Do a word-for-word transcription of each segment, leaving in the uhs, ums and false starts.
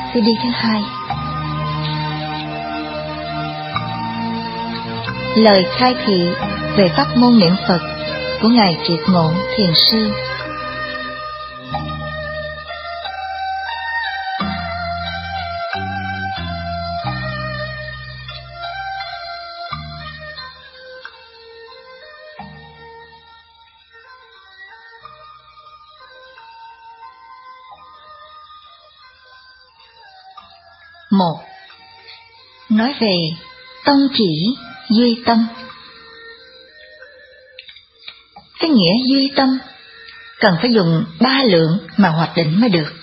xê đê thứ hai. Lời khai thị về pháp môn niệm Phật của Ngài Triệt Ngộ Thiền Sư. Một. Nói về tông chỉ duy tâm. Cái nghĩa duy tâm cần phải dùng ba lượng mà hoạch định mới được.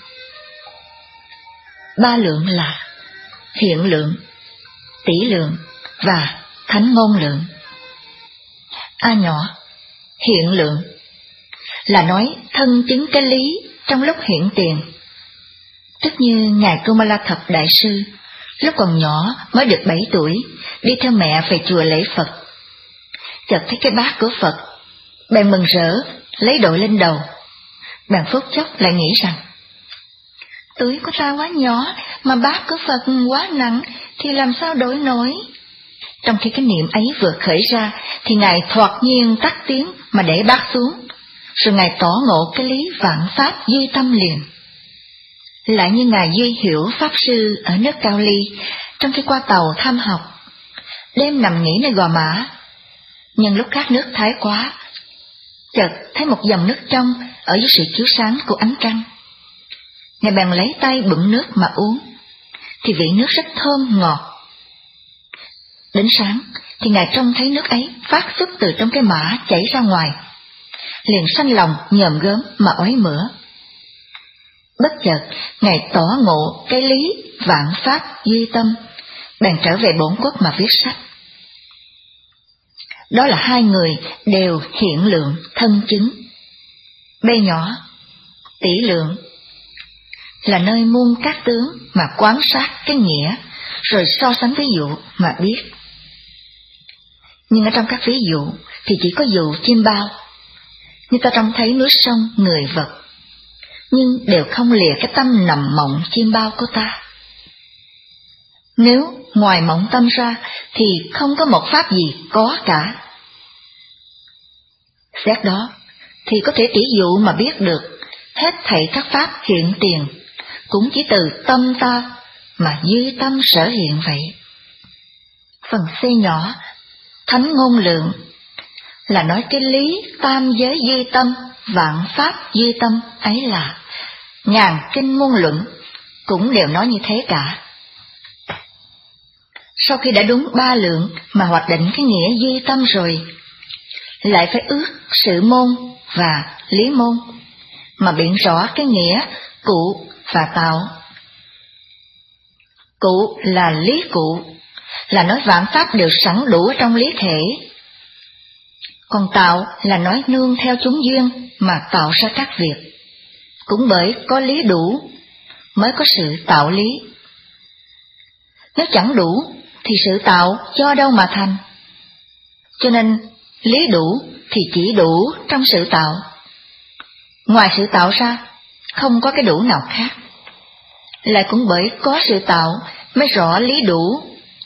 Ba lượng là hiện lượng, tỷ lượng và thánh ngôn lượng. A nhỏ, hiện lượng là nói thân chứng cái lý trong lúc hiện tiền. Tức như Ngài Kumala Thập Đại Sư, lúc còn nhỏ mới được bảy tuổi, đi theo mẹ về chùa lễ Phật. Chợt thấy cái bát của Phật, bèn mừng rỡ, lấy đội lên đầu. Bèn phút chốc lại nghĩ rằng, túi của ta quá nhỏ, mà bát của Phật quá nặng, thì làm sao đổi nổi? Trong khi cái niệm ấy vừa khởi ra, thì Ngài thoạt nhiên tắt tiếng mà để bát xuống, rồi Ngài tỏ ngộ cái lý vạn pháp duy tâm liền. Lại như Ngài Duy Hiểu Pháp Sư ở nước Cao Ly, trong khi qua tàu thăm học, đêm nằm nghỉ nơi Gò Mã, nhân lúc khát nước thái quá, chợt thấy một dòng nước trong ở dưới sự chiếu sáng của ánh trăng. Ngài bèn lấy tay bụm nước mà uống, thì vị nước rất thơm ngọt. Đến sáng thì Ngài trông thấy nước ấy phát xuất từ trong cái mã chảy ra ngoài, liền sanh lòng nhòm gớm mà ói mửa. Bất chợt Ngài tỏ ngộ cái lý vạn pháp duy tâm, bèn trở về bổn quốc mà viết sách. Đó là hai người đều hiện lượng thân chứng. B nhỏ, tỷ lượng là nơi muôn các tướng mà quan sát cái nghĩa, rồi so sánh ví dụ mà biết. Nhưng ở trong các ví dụ thì chỉ có dụ chim bao, như ta trông thấy núi sông người vật, nhưng đều không lìa cái tâm nằm mộng chim bao của ta. Nếu ngoài mộng tâm ra thì không có một pháp gì có cả. Xét đó thì có thể tỷ dụ mà biết được hết thảy các pháp hiện tiền cũng chỉ từ tâm ta mà duy tâm sở hiện vậy. Phần C nhỏ, thánh ngôn lượng là nói cái lý tam giới duy tâm, vạn pháp duy tâm ấy là ngàn kinh ngôn luận cũng đều nói như thế cả. Sau khi đã đúng ba lượng mà hoạch định cái nghĩa duy tâm rồi, lại phải ước sự môn và lý môn mà biện rõ cái nghĩa cụ và tạo. Cụ là lý cụ, là nói vạn pháp đều sẵn đủ trong lý thể. Còn tạo là nói nương theo chúng duyên mà tạo ra các việc. Cũng bởi có lý đủ mới có sự tạo lý. Nếu chẳng đủ thì sự tạo do đâu mà thành? Cho nên lý đủ thì chỉ đủ trong sự tạo. Ngoài sự tạo ra không có cái đủ nào khác. Lại cũng bởi có sự tạo mới rõ lý đủ.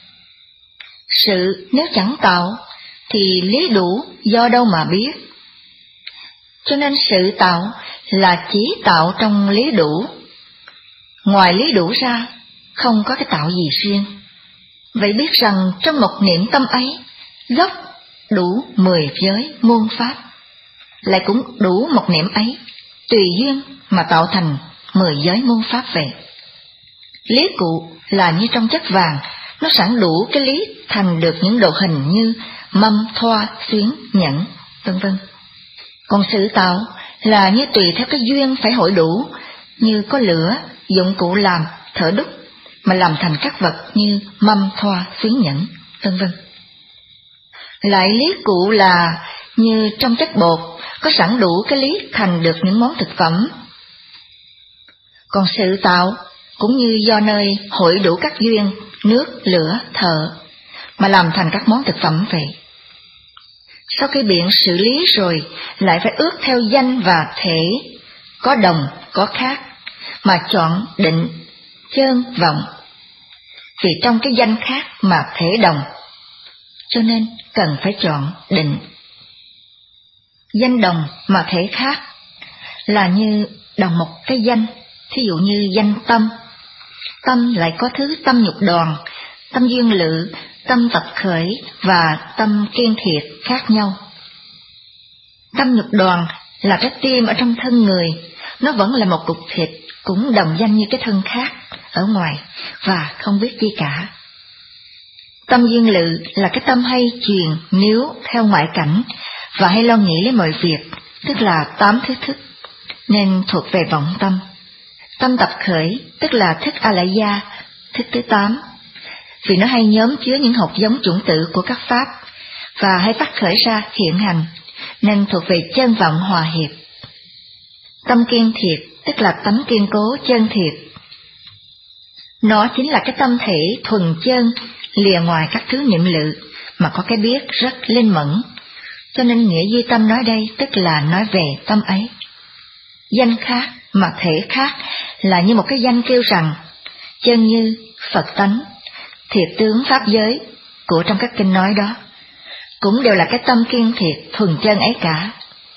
Sự nếu chẳng tạo thì lý đủ do đâu mà biết? Cho nên sự tạo là chỉ tạo trong lý đủ. Ngoài lý đủ ra không có cái tạo gì riêng. Vậy biết rằng trong một niệm tâm ấy gốc đủ mười giới muôn pháp, lại cũng đủ một niệm ấy tùy duyên mà tạo thành mười giới muôn pháp vậy. Lý cụ là như trong chất vàng, nó sẵn đủ cái lý thành được những độ hình như mâm, thoa, xuyến, nhẫn, vân vân. Còn sự tạo là như tùy theo cái duyên phải hội đủ, như có lửa, dụng cụ làm, thợ đúc, mà làm thành các vật như mâm, thoa, xuyến, nhẫn, vân vân. Lại lý cụ là như trong chất bột, có sẵn đủ cái lý thành được những món thực phẩm. Còn sự tạo cũng như do nơi hội đủ các duyên, nước, lửa, thợ, mà làm thành các món thực phẩm vậy. Sau khi biện xử lý rồi, lại phải ước theo danh và thể, có đồng, có khác, mà chọn định chơn vọng, vì trong cái danh khác mà thể đồng, cho nên cần phải chọn định. Danh đồng mà thể khác là như đồng một cái danh, thí dụ như danh tâm. Tâm lại có thứ tâm nhục đoàn, tâm duyên lự, tâm tập khởi và tâm kiên thiệt khác nhau. Tâm nhục đoàn là trái tim ở trong thân người, nó vẫn là một cục thịt, cũng đồng danh như cái thân khác ở ngoài và không biết chi cả. Tâm duyên lự là cái tâm hay truyền níu theo ngoại cảnh và hay lo nghĩ lấy mọi việc, tức là tám thứ thức, nên thuộc về vọng tâm. Tâm tập khởi tức là thức a lại gia, thức thứ tám, vì nó hay nhóm chứa những hột giống chủng tử của các pháp và hay phát khởi ra hiện hành, nên thuộc về chân vọng hòa hiệp. Tâm kiên thiệt tức là tánh kiên cố chân thiệt. Nó chính là cái tâm thể thuần chân, lìa ngoài các thứ niệm lự, mà có cái biết rất linh mẫn. Cho nên nghĩa duy tâm nói đây tức là nói về tâm ấy. Danh khác mà thể khác là như một cái danh kêu rằng chân như, Phật tánh, thiệt tướng pháp giới của trong các kinh nói đó, cũng đều là cái tâm kiên thiệt thuần chân ấy cả.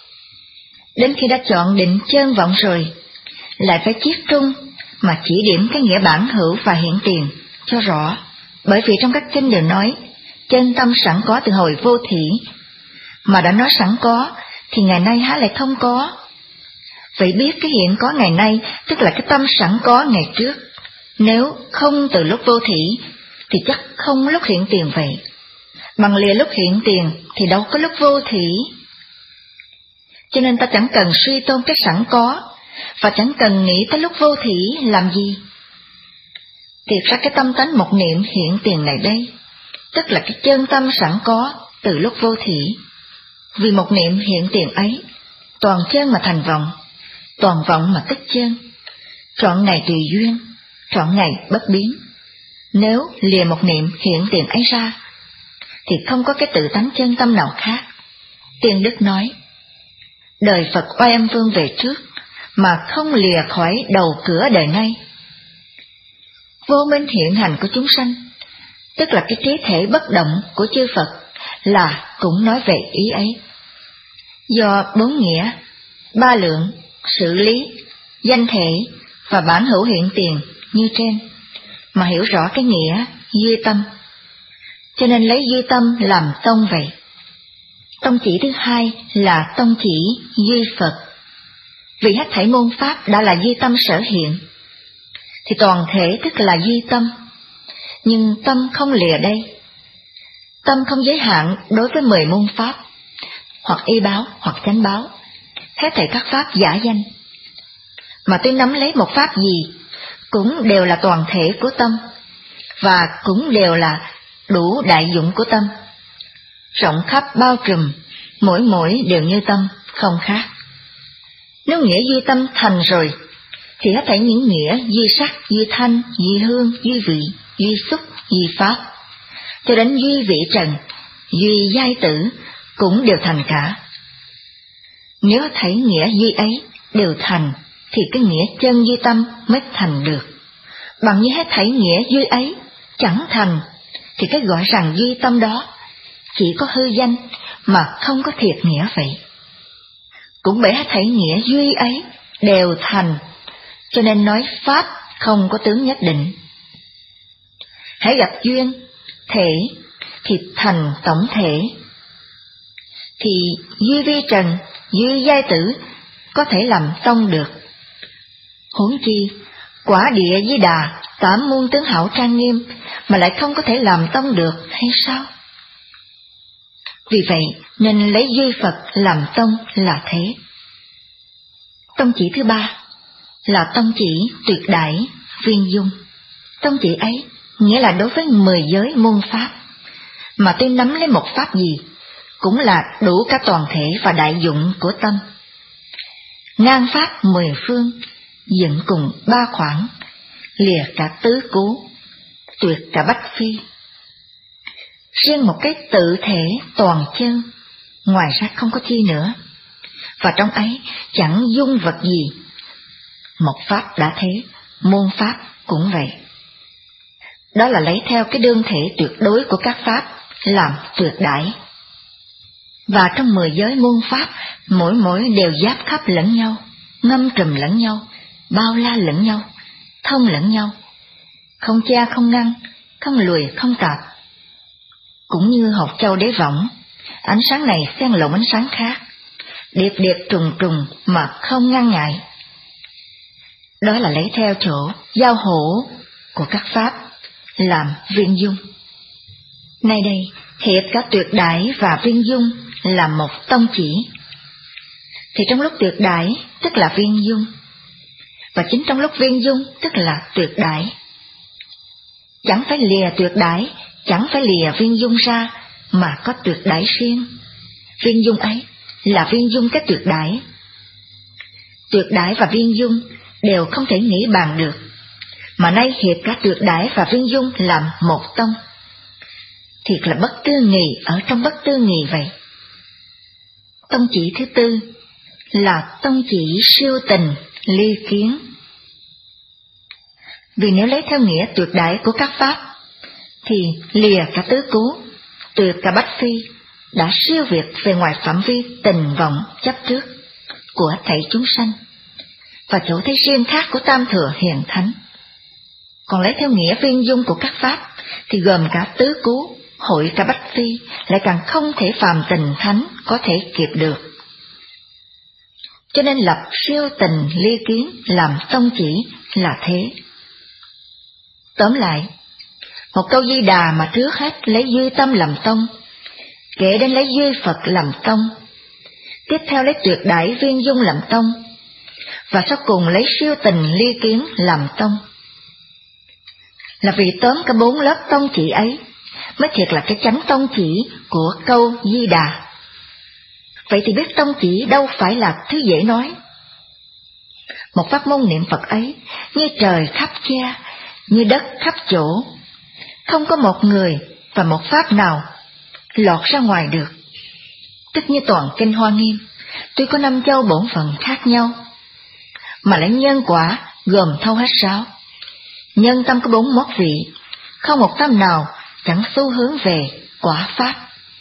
Đến khi đã chọn định chân vọng rồi, lại phải chiết trung mà chỉ điểm cái nghĩa bản hữu và hiện tiền cho rõ, bởi vì trong các kinh đều nói chân tâm sẵn có từ hồi vô thỉ, mà đã nói sẵn có thì ngày nay há lại không có. Vậy biết cái hiện có ngày nay tức là cái tâm sẵn có ngày trước, nếu không từ lúc vô thỉ thì chắc không lúc hiện tiền vậy. Bằng lìa lúc hiện tiền thì đâu có lúc vô thỉ. Cho nên ta chẳng cần suy tôn cái sẵn có, và chẳng cần nghĩ tới lúc vô thỉ làm gì. Thiệt ra cái tâm tánh một niệm hiện tiền này đây, tức là cái chân tâm sẵn có từ lúc vô thỉ. Vì một niệm hiện tiền ấy, toàn chân mà thành vọng, toàn vọng mà tức chân, trọn ngày tùy duyên, trọn ngày bất biến. Nếu lìa một niệm hiện tiền ấy ra, thì không có cái tự tánh chân tâm nào khác. Tiên Đức nói, đời Phật oai âm vương về trước, mà không lìa khỏi đầu cửa đời nay. Vô minh hiện hành của chúng sanh, tức là cái trí thể bất động của chư Phật, là cũng nói về ý ấy. Do bốn nghĩa, ba lượng, sự lý, danh thể và bản hữu hiện tiền như trên, mà hiểu rõ cái nghĩa duy tâm, cho nên lấy duy tâm làm tông vậy. Tông chỉ thứ hai là tông chỉ duy Phật. Vì hết thảy môn pháp đã là duy tâm sở hiện, thì toàn thể tức là duy tâm, nhưng tâm không lìa đây. Tâm không giới hạn đối với mười môn pháp, hoặc y báo hoặc chánh báo, hết thảy các pháp giả danh. Mà tôi nắm lấy một pháp gì, cũng đều là toàn thể của tâm, và cũng đều là đủ đại dụng của tâm, rộng khắp bao trùm, mỗi mỗi đều như tâm, không khác. Nếu nghĩa duy tâm thành rồi, thì hết thảy những nghĩa duy sắc, duy thanh, duy hương, duy vị, duy xúc, duy pháp, cho đến duy vị trần, duy giai tử, cũng đều thành cả. Nếu hết thảy nghĩa duy ấy đều thành, thì cái nghĩa chân duy tâm mới thành được. Bằng như hết thảy nghĩa duy ấy chẳng thành, thì cái gọi rằng duy tâm đó chỉ có hư danh mà không có thiệt nghĩa vậy. Cũng bởi hết thảy nghĩa duy ấy đều thành, cho nên nói pháp không có tướng nhất định. Hãy gặp duyên, thể, thì thành tổng thể. Thì duy vi trần, duy giai tử có thể làm tông được. Huống chi, quả địa di đà, tám muôn tướng hảo trang nghiêm, mà lại không có thể làm tông được hay sao? Vì vậy nên lấy duy Phật làm tông là thế. Tông chỉ thứ ba là tông chỉ tuyệt đại viên dung. Tông chỉ ấy nghĩa là đối với mười giới môn pháp, mà tôi nắm lấy một pháp gì cũng là đủ cả toàn thể và đại dụng của tâm. Ngang pháp mười phương, dựng cùng ba khoảng, lìa cả tứ cú, tuyệt cả bách phi. Riêng một cái tự thể toàn chân, ngoài ra không có chi nữa, và trong ấy chẳng dung vật gì. Một pháp đã thế, môn pháp cũng vậy. Đó là lấy theo cái đương thể tuyệt đối của các pháp làm tuyệt đãi. Và trong mười giới muôn pháp, mỗi mỗi đều giáp khắp lẫn nhau, ngâm trùm lẫn nhau, bao la lẫn nhau, thông lẫn nhau, không che không ngăn, không lùi không tạp. Cũng như hột châu đế võng, ánh sáng này xen lẫn ánh sáng khác, điệp điệp trùng trùng mà không ngăn ngại. Đó là lấy theo chỗ giao hỗ của các pháp làm viên dung. Nay đây, hiệp cả tuyệt đãi và viên dung là một tông chỉ. Thì trong lúc tuyệt đãi tức là viên dung, và chính trong lúc viên dung tức là tuyệt đãi. Chẳng phải lìa tuyệt đãi, chẳng phải lìa viên dung ra, mà có tuyệt đãi riêng. Viên dung ấy là viên dung cái tuyệt đãi. Tuyệt đãi và viên dung đều không thể nghĩ bàn được, mà nay hiệp cả tuyệt đãi và viên dung làm một tông. Thiệt là bất tư nghì ở trong bất tư nghì vậy. Tông chỉ thứ tư là tông chỉ siêu tình ly kiến. Vì nếu lấy theo nghĩa tuyệt đãi của các pháp, thì lìa cả tứ cứu, tuyệt cả bách phi, đã siêu việt về ngoài phạm vi tình vọng chấp trước của thảy chúng sanh, và chỗ thấy riêng khác của tam thừa hiền thánh. Còn lấy theo nghĩa viên dung của các pháp, thì gồm cả tứ cứu, hội cả bách phi, lại càng không thể phàm tình thánh có thể kịp được. Cho nên lập siêu tình ly kiến làm tông chỉ là thế. Tóm lại, một câu Di Đà mà trước hết lấy duy tâm làm tông, kể đến lấy duy Phật làm tông, tiếp theo lấy tuyệt đãi viên dung làm tông, và sau cùng lấy siêu tình ly kiến làm tông. Là vì tóm cả bốn lớp tông chỉ ấy mới thiệt là cái chánh tông chỉ của câu Di Đà. Vậy thì biết tông chỉ đâu phải là thứ dễ nói. Một pháp môn niệm Phật ấy như trời khắp che, như đất khắp chỗ, không có một người và một pháp nào lọt ra ngoài được. Tức như toàn kinh Hoa Nghiêm, tuy có năm châu bổn phận khác nhau, mà lấy nhân quả gồm thâu hết sáu. Nhân tâm có bốn mốt vị, không một tâm nào chẳng xu hướng về quả pháp.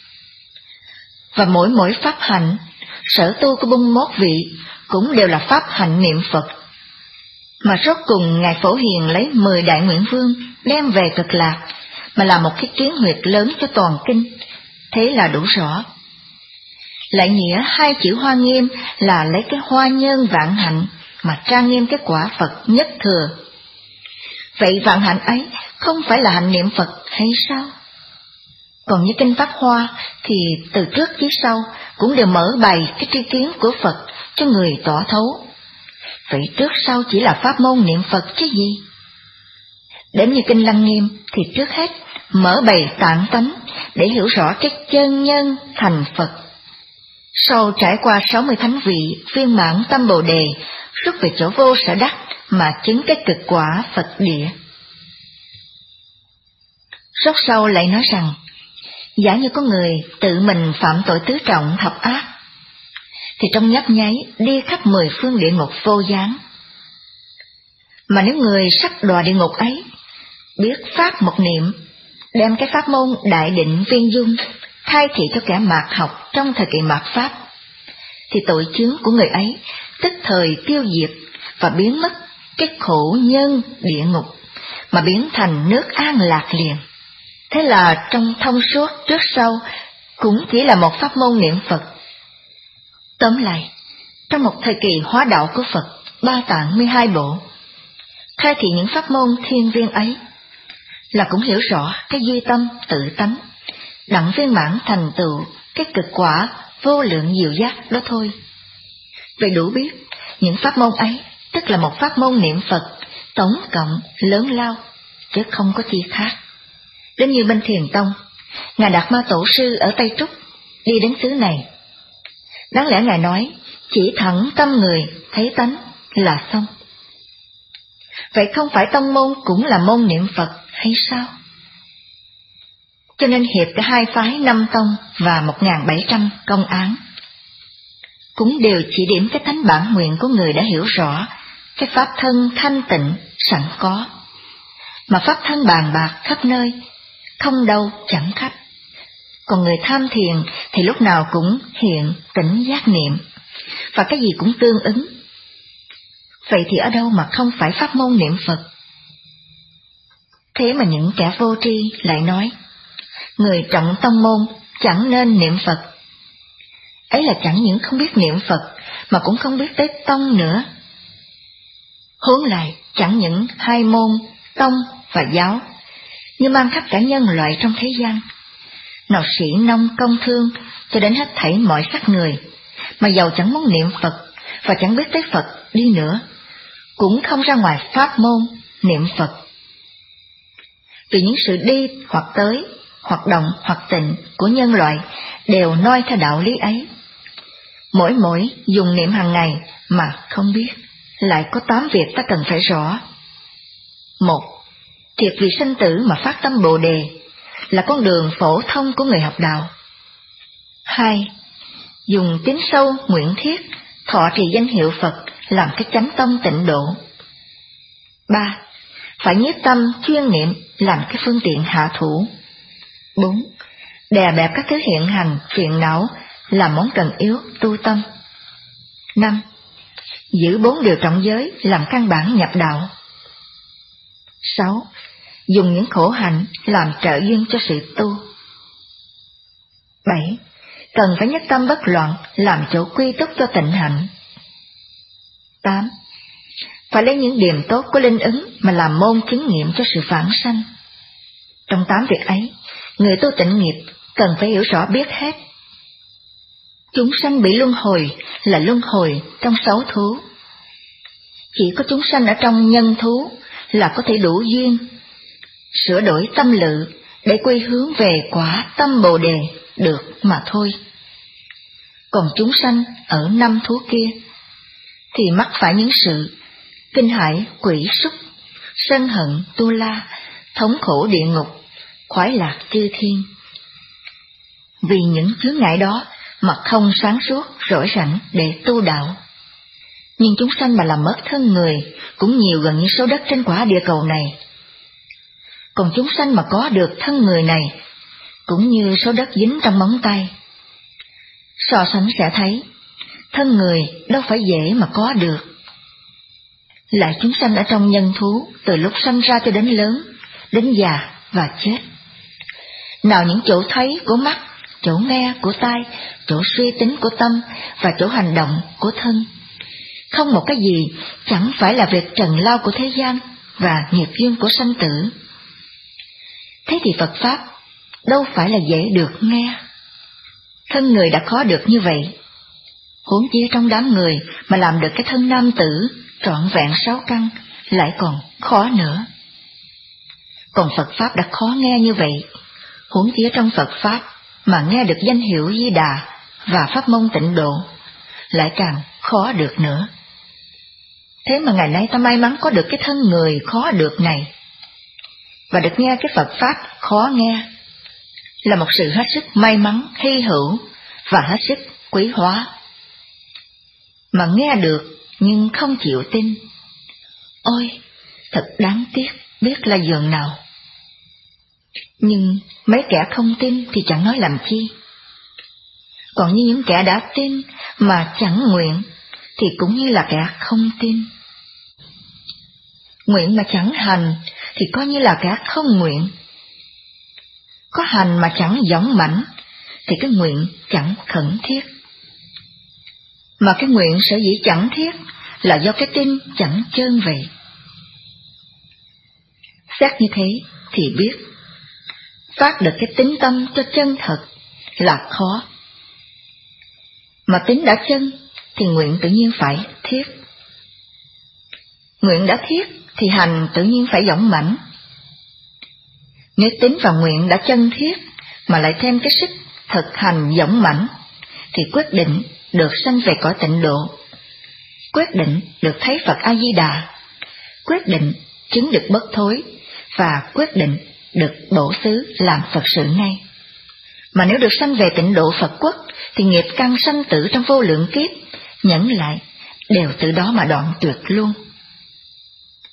Và mỗi mỗi pháp hạnh, sở tu của bốn mốt vị cũng đều là pháp hạnh niệm Phật. Mà rốt cùng Ngài Phổ Hiền lấy mười đại nguyện vương đem về cực lạc, mà là một cái kiến huyệt lớn cho toàn kinh, thế là đủ rõ. Lại nghĩa hai chữ Hoa Nghiêm là lấy cái hoa nhân vạn hạnh mà trang nghiêm cái quả Phật nhất thừa. Vậy vạn hạnh ấy không phải là hạnh niệm Phật hay sao? Còn như kinh Pháp Hoa thì từ trước chí sau cũng đều mở bày cái tri kiến của Phật cho người tỏ thấu. Vậy trước sau chỉ là pháp môn niệm Phật chứ gì? Đến như kinh Lăng Nghiêm thì trước hết mở bày tạng tánh để hiểu rõ cái chân nhân thành Phật. Sau trải qua sáu mươi thánh vị viên mãn tâm Bồ Đề, rút về chỗ vô sở đắc mà chứng cái cực quả Phật địa. Rốt sau lại nói rằng, giả như có người tự mình phạm tội tứ trọng thập ác, thì trong nhấp nháy đi khắp mười phương địa ngục vô gián. Mà nếu người sắc đọa địa ngục ấy, biết pháp một niệm, đem cái pháp môn đại định viên dung, khai thị cho kẻ mạt học trong thời kỳ mạt pháp, thì tội chướng của người ấy tức thời tiêu diệt và biến mất cái khổ nhân địa ngục, mà biến thành nước an lạc liền. Thế là trong thông suốt trước sau cũng chỉ là một pháp môn niệm Phật. Tóm lại, trong một thời kỳ hóa đạo của Phật, ba tạng mười hai bộ, khai thị những pháp môn thiên viên ấy, là cũng hiểu rõ cái duy tâm tự tánh, đặng viên mãn thành tựu cái cực quả vô lượng diệu giác đó thôi. Vậy đủ biết, những pháp môn ấy tức là một pháp môn niệm Phật tổng cộng lớn lao, chứ không có chi khác. Đến như bên Thiền Tông, Ngài Đạt Ma Tổ Sư ở Tây Trúc đi đến xứ này, đáng lẽ Ngài nói chỉ thẳng tâm người thấy tánh là xong. Vậy không phải tông môn cũng là môn niệm Phật hay sao? Cho nên hiệp cả hai phái năm tông và một nghìn bảy trăm công án cũng đều chỉ điểm cái thánh bản nguyện của người đã hiểu rõ cái pháp thân thanh tịnh sẵn có, mà pháp thân bàn bạc khắp nơi, không đâu chẳng khách. Còn người tham thiền thì lúc nào cũng hiện tỉnh giác niệm, và cái gì cũng tương ứng. Vậy thì ở đâu mà không phải pháp môn niệm Phật? Thế mà những kẻ vô tri lại nói, người trọng tông môn chẳng nên niệm Phật. Ấy là chẳng những không biết niệm Phật, mà cũng không biết tới tông nữa. Huống lại, chẳng những hai môn, tông và giáo, như mang khắp cả nhân loại trong thế gian, nào sĩ nông công thương cho đến hết thảy mọi sắc người, mà giàu chẳng muốn niệm Phật và chẳng biết tới Phật đi nữa, cũng không ra ngoài pháp môn niệm Phật. Vì những sự đi hoặc tới, hoạt động hoặc tịnh của nhân loại đều noi theo đạo lý ấy. Mỗi mỗi dùng niệm hàng ngày mà không biết, lại có tám việc ta cần phải rõ. Một, thiệt vì sanh tử mà phát tâm Bồ Đề là con đường phổ thông của người học đạo. Hai, dùng tín sâu nguyện thiết thọ trì danh hiệu Phật làm cái chánh tông tịnh độ. Ba, phải nhiếp tâm chuyên niệm làm cái phương tiện hạ thủ. Bốn, đè bẹp các thứ hiện hành phiền não làm món cần yếu tu tâm. Năm, giữ bốn điều trọng giới làm căn bản nhập đạo. Sáu, dùng những khổ hạnh làm trợ duyên cho sự tu. Bảy, cần phải nhất tâm bất loạn làm chỗ quy túc cho tịnh hạnh. Tám, phải lấy những điểm tốt của linh ứng mà làm môn chứng nghiệm cho sự phản sanh. Trong tám việc ấy, người tu tịnh nghiệp cần phải hiểu rõ biết hết. Chúng sanh bị luân hồi là luân hồi trong sáu thú. Chỉ có chúng sanh ở trong nhân thú là có thể đủ duyên, sửa đổi tâm lự để quy hướng về quả tâm Bồ Đề được mà thôi. Còn chúng sanh ở năm thú kia thì mắc phải những sự kinh hãi quỷ súc, sân hận tu la, thống khổ địa ngục, khoái lạc chư thiên. Vì những chướng ngại đó mà không sáng suốt rỗi rảnh để tu đạo. Nhưng chúng sanh mà làm mất thân người cũng nhiều gần như số đất trên quả địa cầu này. Còn chúng sanh mà có được thân người này cũng như số đất dính trong móng tay. So sánh sẽ thấy, thân người đâu phải dễ mà có được. Lại chúng sanh ở trong nhân thú từ lúc sanh ra cho đến lớn, đến già và chết. Nào những chỗ thấy của mắt, chỗ nghe của tai, chỗ suy tính của tâm và chỗ hành động của thân. Không một cái gì chẳng phải là việc trần lao của thế gian và nghiệp duyên của sanh tử. Thế thì Phật Pháp đâu phải là dễ được nghe. Thân người đã khó được như vậy, huống chi trong đám người mà làm được cái thân nam tử trọn vẹn sáu căn lại còn khó nữa. Còn Phật Pháp đã khó nghe như vậy, huống chi trong Phật Pháp mà nghe được danh hiệu Di Đà và pháp môn tịnh độ lại càng khó được nữa. Thế mà ngày nay ta may mắn có được cái thân người khó được này, và được nghe cái Phật Pháp khó nghe, là một sự hết sức may mắn, hy hữu và hết sức quý hóa. Mà nghe được nhưng không chịu tin, ôi, thật đáng tiếc biết là dường nào. Nhưng mấy kẻ không tin thì chẳng nói làm chi. Còn như những kẻ đã tin mà chẳng nguyện thì cũng như là kẻ không tin. Nguyện mà chẳng hành thì coi như là kẻ không nguyện. Có hành mà chẳng dõng mãnh thì cái nguyện chẳng khẩn thiết. Mà cái nguyện sở dĩ chẳng thiết là do cái tin chẳng chơn vậy. Xét như thế thì biết, phát được cái tín tâm cho chân thật là khó. Mà tín đã chân thì nguyện tự nhiên phải thiết. Nguyện đã thiết thì hành tự nhiên phải dõng mãnh. Nếu tín và nguyện đã chân thiết mà lại thêm cái sức thực hành dõng mãnh thì quyết định được sanh về cõi tịnh độ, quyết định được thấy Phật A Di Đà, quyết định chứng được bất thối và quyết định được bổ xứ làm Phật sự ngay. Mà nếu được sanh về tịnh độ Phật quốc thì nghiệp căn sanh tử trong vô lượng kiếp nhẫn lại đều từ đó mà đoạn tuyệt luôn.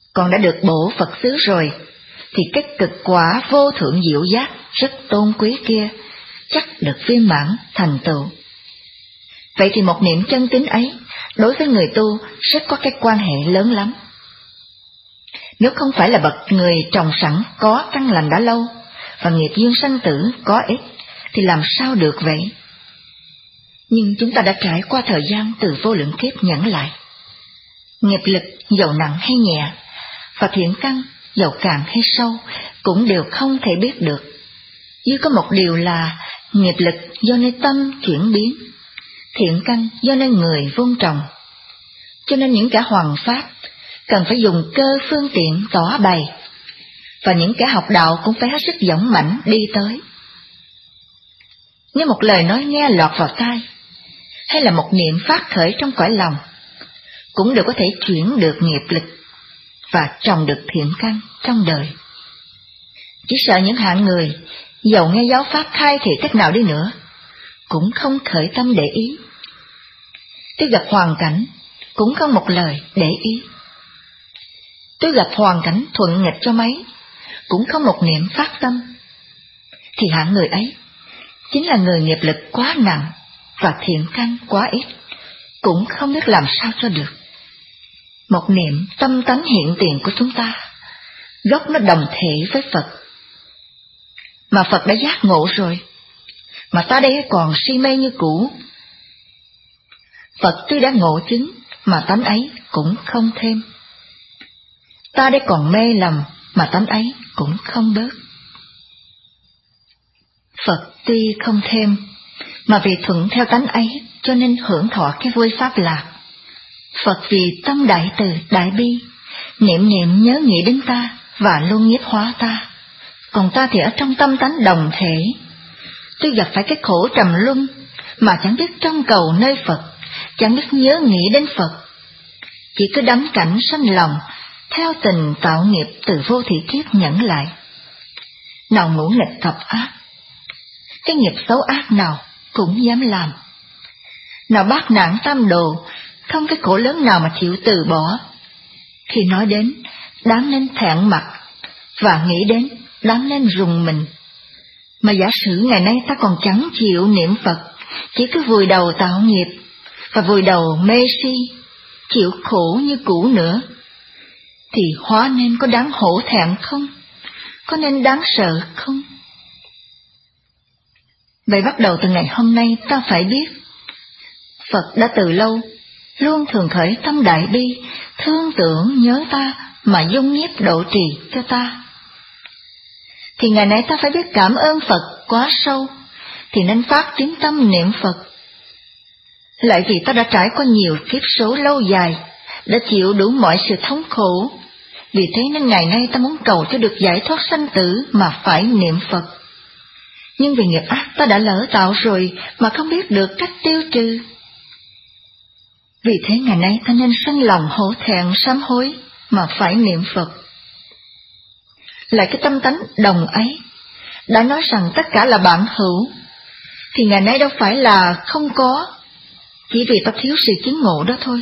Còn đã được bổ Phật xứ rồi, thì cái cực quả vô thượng diệu giác rất tôn quý kia chắc được viên mãn thành tựu. Vậy thì một niệm chân tín ấy đối với người tu rất có cái quan hệ lớn lắm. Nếu không phải là bậc người trồng sẵn có căn lành đã lâu và nghiệp duyên sanh tử có ít thì làm sao được vậy? Nhưng chúng ta đã trải qua thời gian từ vô lượng kiếp nhẫn lại. Nghiệp lực dầu nặng hay nhẹ và thiện căn dầu càng hay sâu cũng đều không thể biết được. Duy có một điều là nghiệp lực do nơi tâm chuyển biến, thiện căn do nơi người vun trồng. Cho nên những kẻ hoằng pháp cần phải dùng cơ phương tiện tỏ bày, và những kẻ học đạo cũng phải hết sức dũng mãnh đi tới. Nếu một lời nói nghe lọt vào tai, hay là một niệm phát khởi trong cõi lòng, cũng đều có thể chuyển được nghiệp lực và trồng được thiện căn trong đời. Chỉ sợ những hạng người dầu nghe giáo pháp khai thị cách nào đi nữa cũng không khởi tâm để ý. Tôi gặp hoàn cảnh cũng không một lời để ý. Tôi gặp hoàn cảnh thuận nghịch cho mấy cũng không một niệm phát tâm. Thì hạng người ấy chính là người nghiệp lực quá nặng và thiện căn quá ít, cũng không biết làm sao cho được. Một niệm tâm tánh hiện tiền của chúng ta, gốc nó đồng thể với Phật. Mà Phật đã giác ngộ rồi, mà ta đây còn si mê như cũ. Phật tuy đã ngộ chứng, mà tánh ấy cũng không thêm. Ta đây còn mê lầm, mà tánh ấy cũng không bớt. Phật tuy không thêm, mà vì thuận theo tánh ấy, cho nên hưởng thọ cái vui pháp lạc. Phật vì tâm đại từ, đại bi, niệm niệm nhớ nghĩ đến ta, và luôn nhiếp hóa ta. Còn ta thì ở trong tâm tánh đồng thể. Tôi gặp phải cái khổ trầm luân, mà chẳng biết trông cầu nơi Phật, chẳng biết nhớ nghĩ đến Phật. Chỉ cứ đắm cảnh sanh lòng, theo tình tạo nghiệp từ vô thị kiếp nhẫn lại. Nào ngũ nghịch thập ác, cái nghiệp xấu ác nào cũng dám làm. Nào bát nạn tam đồ, không cái khổ lớn nào mà chịu từ bỏ. Khi nói đến, đáng nên thẹn mặt, và nghĩ đến, đáng nên rùng mình. Mà giả sử ngày nay ta còn chẳng chịu niệm Phật, chỉ cứ vùi đầu tạo nghiệp, và vùi đầu mê si, chịu khổ như cũ nữa, thì hóa nên có đáng hổ thẹn không? Có nên đáng sợ không? Vậy bắt đầu từ ngày hôm nay ta phải biết, Phật đã từ lâu luôn thường khởi tâm đại bi, thương tưởng nhớ ta mà dung nhiếp độ trì cho ta. Thì ngày nay ta phải biết cảm ơn Phật quá sâu, thì nên phát tín tâm niệm Phật. Lại vì ta đã trải qua nhiều kiếp số lâu dài, đã chịu đủ mọi sự thống khổ, vì thế nên ngày nay ta muốn cầu cho được giải thoát sanh tử mà phải niệm Phật. Nhưng vì nghiệp ác ta đã lỡ tạo rồi mà không biết được cách tiêu trừ. Vì thế ngày nay ta nên sanh lòng hổ thẹn sám hối mà phải niệm Phật. Lại cái tâm tánh đồng ấy, đã nói rằng tất cả là bạn hữu, thì ngày nay đâu phải là không có, chỉ vì ta thiếu sự chứng ngộ đó thôi.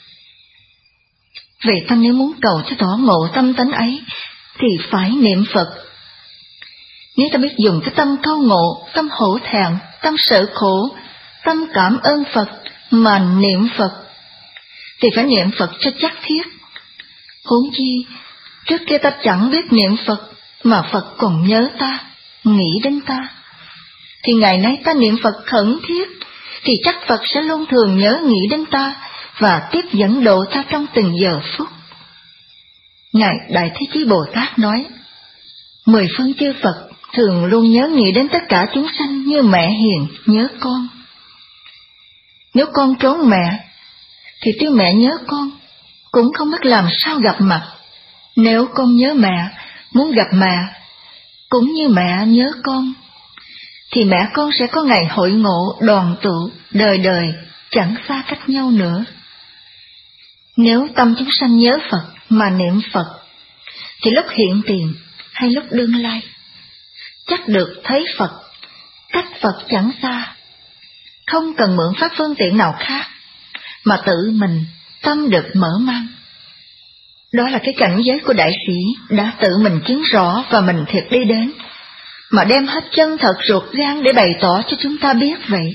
Vậy ta nếu muốn cầu cho tỏ ngộ tâm tánh ấy, thì phải niệm Phật. Nếu ta biết dùng cái tâm câu ngộ, tâm hổ thẹn, tâm sợ khổ, tâm cảm ơn Phật mà niệm Phật, thì phải niệm Phật cho chắc thiết. Huống chi, trước kia ta chẳng biết niệm Phật, mà Phật còn nhớ ta, nghĩ đến ta. Thì ngày nay ta niệm Phật khẩn thiết, thì chắc Phật sẽ luôn thường nhớ nghĩ đến ta, và tiếp dẫn độ ta trong từng giờ phút. Ngài Đại Thế Chí Bồ Tát nói, mười phương chư Phật thường luôn nhớ nghĩ đến tất cả chúng sanh như mẹ hiền nhớ con. Nếu con trốn mẹ, thì tuy mẹ nhớ con, cũng không biết làm sao gặp mặt. Nếu con nhớ mẹ, muốn gặp mẹ, cũng như mẹ nhớ con, thì mẹ con sẽ có ngày hội ngộ đoàn tụ, đời đời, chẳng xa cách nhau nữa. Nếu tâm chúng sanh nhớ Phật mà niệm Phật, thì lúc hiện tiền hay lúc đương lai, chắc được thấy Phật, cách Phật chẳng xa, không cần mượn pháp phương tiện nào khác, mà tự mình tâm được mở mang. Đó là cái cảnh giới của đại sĩ đã tự mình chứng rõ và mình thiệt đi đến, mà đem hết chân thật ruột gan để bày tỏ cho chúng ta biết vậy.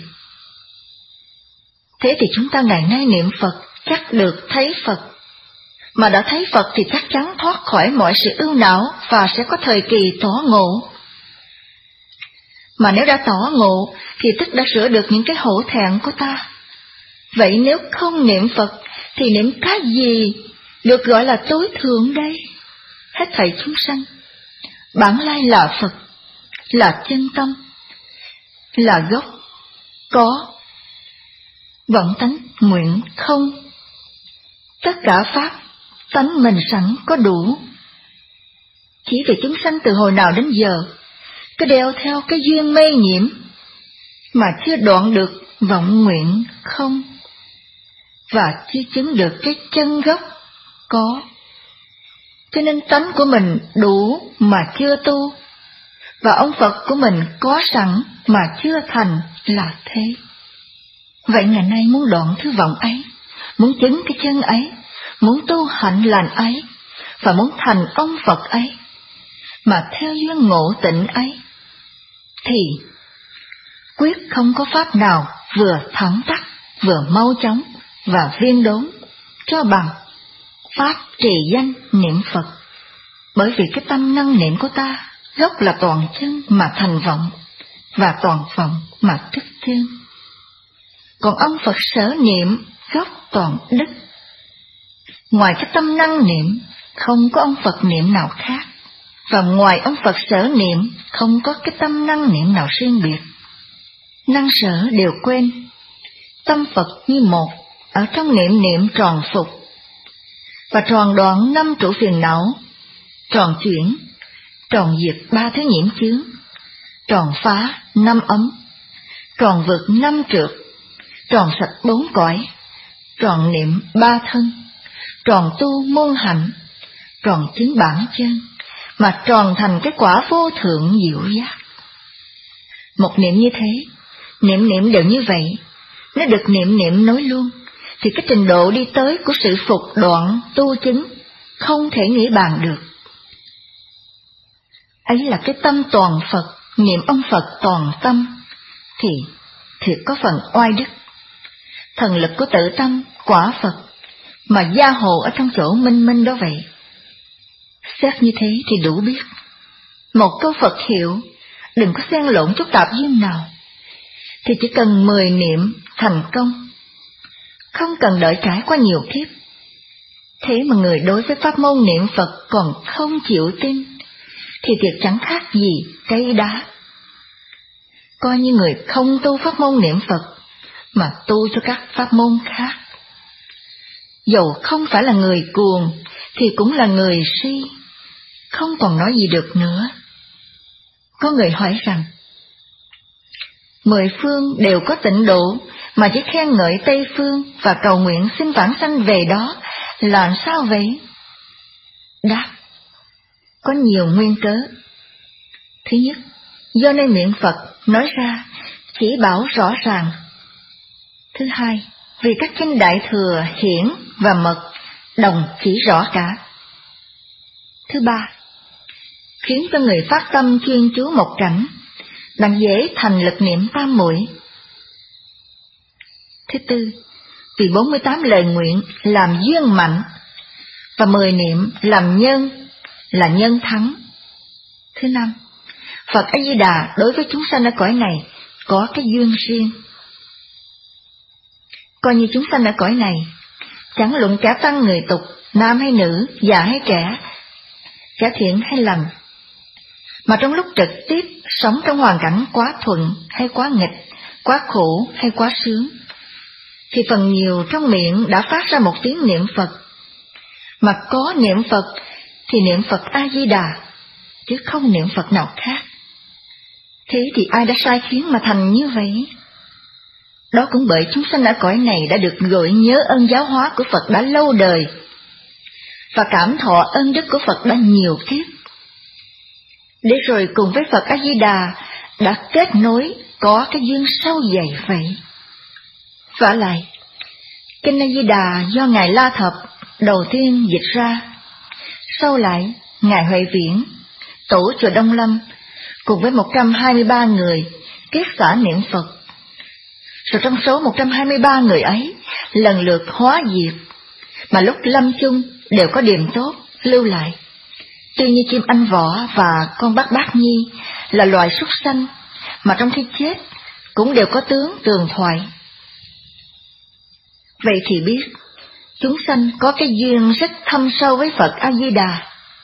Thế thì chúng ta ngày nay niệm Phật chắc được thấy Phật, mà đã thấy Phật thì chắc chắn thoát khỏi mọi sự ưu não và sẽ có thời kỳ tỏ ngộ. Mà nếu đã tỏ ngộ thì tức đã sửa được những cái hổ thẹn của ta. Vậy nếu không niệm Phật thì niệm cái gì được gọi là tối thượng đây? Hết thảy chúng sanh, bản lai là Phật, là chân tâm, là gốc, có, vọng tánh nguyện không. Tất cả Pháp, tánh mình sẵn có đủ. Chỉ vì chúng sanh từ hồi nào đến giờ, cứ đeo theo cái duyên mê nhiễm, mà chưa đoạn được vọng nguyện không, và chưa chứng được cái chân gốc có. Cho nên tánh của mình đủ mà chưa tu, và ông Phật của mình có sẵn mà chưa thành là thế. Vậy ngày nay muốn đoạn thứ vọng ấy, muốn chứng cái chân ấy, muốn tu hạnh lành ấy, và muốn thành ông Phật ấy, mà theo duyên ngộ tịnh ấy, thì quyết không có pháp nào vừa thẳng tắc, vừa mau chóng và viên đốn cho bằng pháp trì danh niệm Phật. Bởi vì cái tâm năng niệm của ta gốc là toàn chân mà thành vọng, và toàn vọng mà thức chân. Còn ông Phật sở niệm gốc toàn đức. Ngoài cái tâm năng niệm, không có ông Phật niệm nào khác, và ngoài ông Phật sở niệm, không có cái tâm năng niệm nào riêng biệt. Năng sở đều quên, tâm Phật như một, ở trong niệm niệm tròn phục, và tròn đoạn năm trụ phiền não, tròn chuyển, tròn diệt ba thứ nhiễm chướng, tròn phá năm ấm, tròn vượt năm trượt, tròn sạch bốn cõi, tròn niệm ba thân, tròn tu môn hạnh, tròn chứng bản chân, mà tròn thành cái quả vô thượng diệu giác. Một niệm như thế, niệm niệm đều như vậy, nếu được niệm niệm nối luôn, thì cái trình độ đi tới của sự phục đoạn tu chứng không thể nghĩ bàn được. Ấy là cái tâm toàn Phật, niệm ông Phật toàn tâm, thì thiệt có phần oai đức. Thần lực của tự tâm, quả Phật, mà gia hộ ở trong chỗ minh minh đó vậy. Xét như thế thì đủ biết. Một câu Phật hiệu, đừng có xen lộn chút tạp duyên nào, thì chỉ cần mười niệm thành công, không cần đợi trải qua nhiều kiếp. Thế mà người đối với pháp môn niệm Phật còn không chịu tin, thì thiệt chẳng khác gì cây đá. Coi như người không tu pháp môn niệm Phật, mà tu cho các pháp môn khác. Dầu không phải là người cuồng, thì cũng là người si, không còn nói gì được nữa. Có người hỏi rằng, mười phương đều có tịnh độ, mà chỉ khen ngợi Tây phương và cầu nguyện xin vãng sanh về đó, là sao vậy? Đáp, có nhiều nguyên cớ. Thứ nhất, do nơi miệng Phật nói ra, chỉ bảo rõ ràng. Thứ hai, vì các kinh đại thừa hiển và mật đồng chỉ rõ cả. Thứ ba, khiến cho người phát tâm chuyên chú một cảnh, đặng dễ thành lực niệm tam muội. Thứ tư, vì bốn mươi tám lời nguyện làm duyên mạnh, và mười niệm làm nhân, là nhân thắng. Thứ năm, Phật A Di Đà đối với chúng sanh ở cõi này có cái duyên riêng. Coi như chúng sanh ở cõi này, chẳng luận cả tăng người tục, nam hay nữ, già hay trẻ, kẻ thiện hay lành, mà trong lúc trực tiếp sống trong hoàn cảnh quá thuận hay quá nghịch, quá khổ hay quá sướng, thì phần nhiều trong miệng đã phát ra một tiếng niệm Phật. Mà có niệm Phật thì niệm Phật A Di Đà, chứ không niệm Phật nào khác. Thế thì ai đã sai khiến mà thành như vậy? Đó cũng bởi chúng sanh ở cõi này đã được gợi nhớ ơn giáo hóa của Phật đã lâu đời, và cảm thọ ơn đức của Phật đã nhiều kiếp, để rồi cùng với Phật A Di Đà đã kết nối có cái duyên sâu dày vậy. Vả lại, kinh A Di Đà do Ngài La Thập đầu tiên dịch ra Sau lại, Ngài Huệ Viễn, tổ chùa Đông Lâm, cùng với một trăm hai mươi ba người kết xã niệm Phật. Rồi trong số một trăm hai mươi ba người ấy, lần lượt hóa diệt, mà lúc lâm chung đều có điềm tốt lưu lại. Tuy như chim anh võ và con bác bát nhi là loài súc sanh, mà trong khi chết cũng đều có tướng tường thoại. Vậy thì biết, chúng sanh có cái duyên rất thâm sâu với Phật A-di-đà.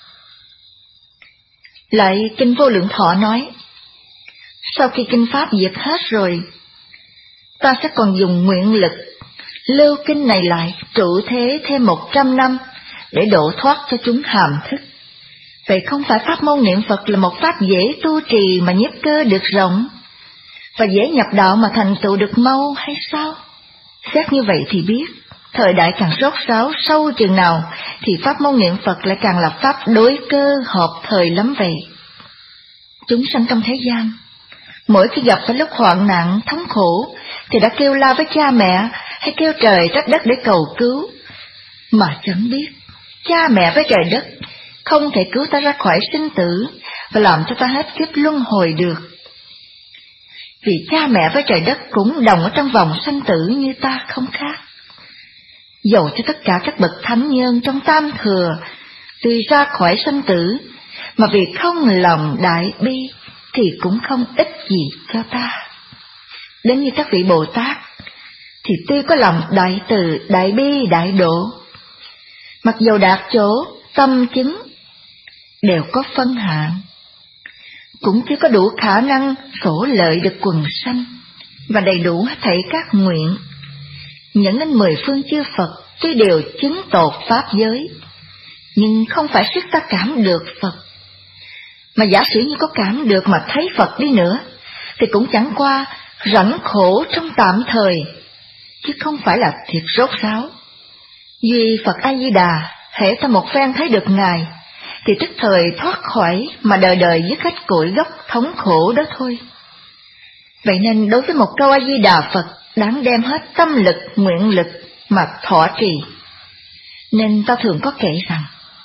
Lại Kinh Vô Lượng Thọ nói, sau khi kinh pháp diệt hết rồi, ta sẽ còn dùng nguyện lực lưu kinh này lại trụ thế thêm một trăm năm để độ thoát cho chúng hàm thức. Vậy không phải pháp môn niệm Phật là một pháp dễ tu trì mà nhiếp cơ được rộng, và dễ nhập đạo mà thành tựu được mau hay sao? Xét như vậy thì biết, thời đại càng rốt ráo sâu chừng nào, thì pháp môn niệm Phật lại càng là pháp đối cơ hợp thời lắm vậy. Chúng sanh trong thế gian, mỗi khi gặp phải lúc hoạn nạn, thống khổ, thì đã kêu la với cha mẹ, hay kêu trời trách đất để cầu cứu, mà chẳng biết, cha mẹ với trời đất không thể cứu ta ra khỏi sinh tử, và làm cho ta hết kiếp luân hồi được. Vì cha mẹ với trời đất cũng đồng ở trong vòng sanh tử như ta không khác. Dầu cho tất cả các bậc thánh nhân trong tam thừa tuy ra khỏi sanh tử, mà vì không lòng đại bi thì cũng không ích gì cho ta. Đến như các vị Bồ Tát thì tuy có lòng đại từ, đại bi, đại độ, mặc dầu đạt chỗ tâm chứng đều có phân hạn, cũng chưa có đủ khả năng phổ lợi được quần sanh và đầy đủ hết thảy các nguyện. Những lên mười phương chư Phật tuy đều chứng tột pháp giới, nhưng không phải sức ta cảm được Phật. Mà giả sử như có cảm được mà thấy Phật đi nữa, thì cũng chẳng qua rảnh khổ trong tạm thời, chứ không phải là thiệt rốt ráo. Duy Phật A-di-đà, hễ ta một phen thấy được Ngài, thì tức thời thoát khỏi mà đời đời dứt hết cội gốc thống khổ đó thôi. Vậy nên đối với một câu A-di-đà Phật đáng đem hết tâm lực, nguyện lực mà thọ trì. Nên ta thường có kể rằng,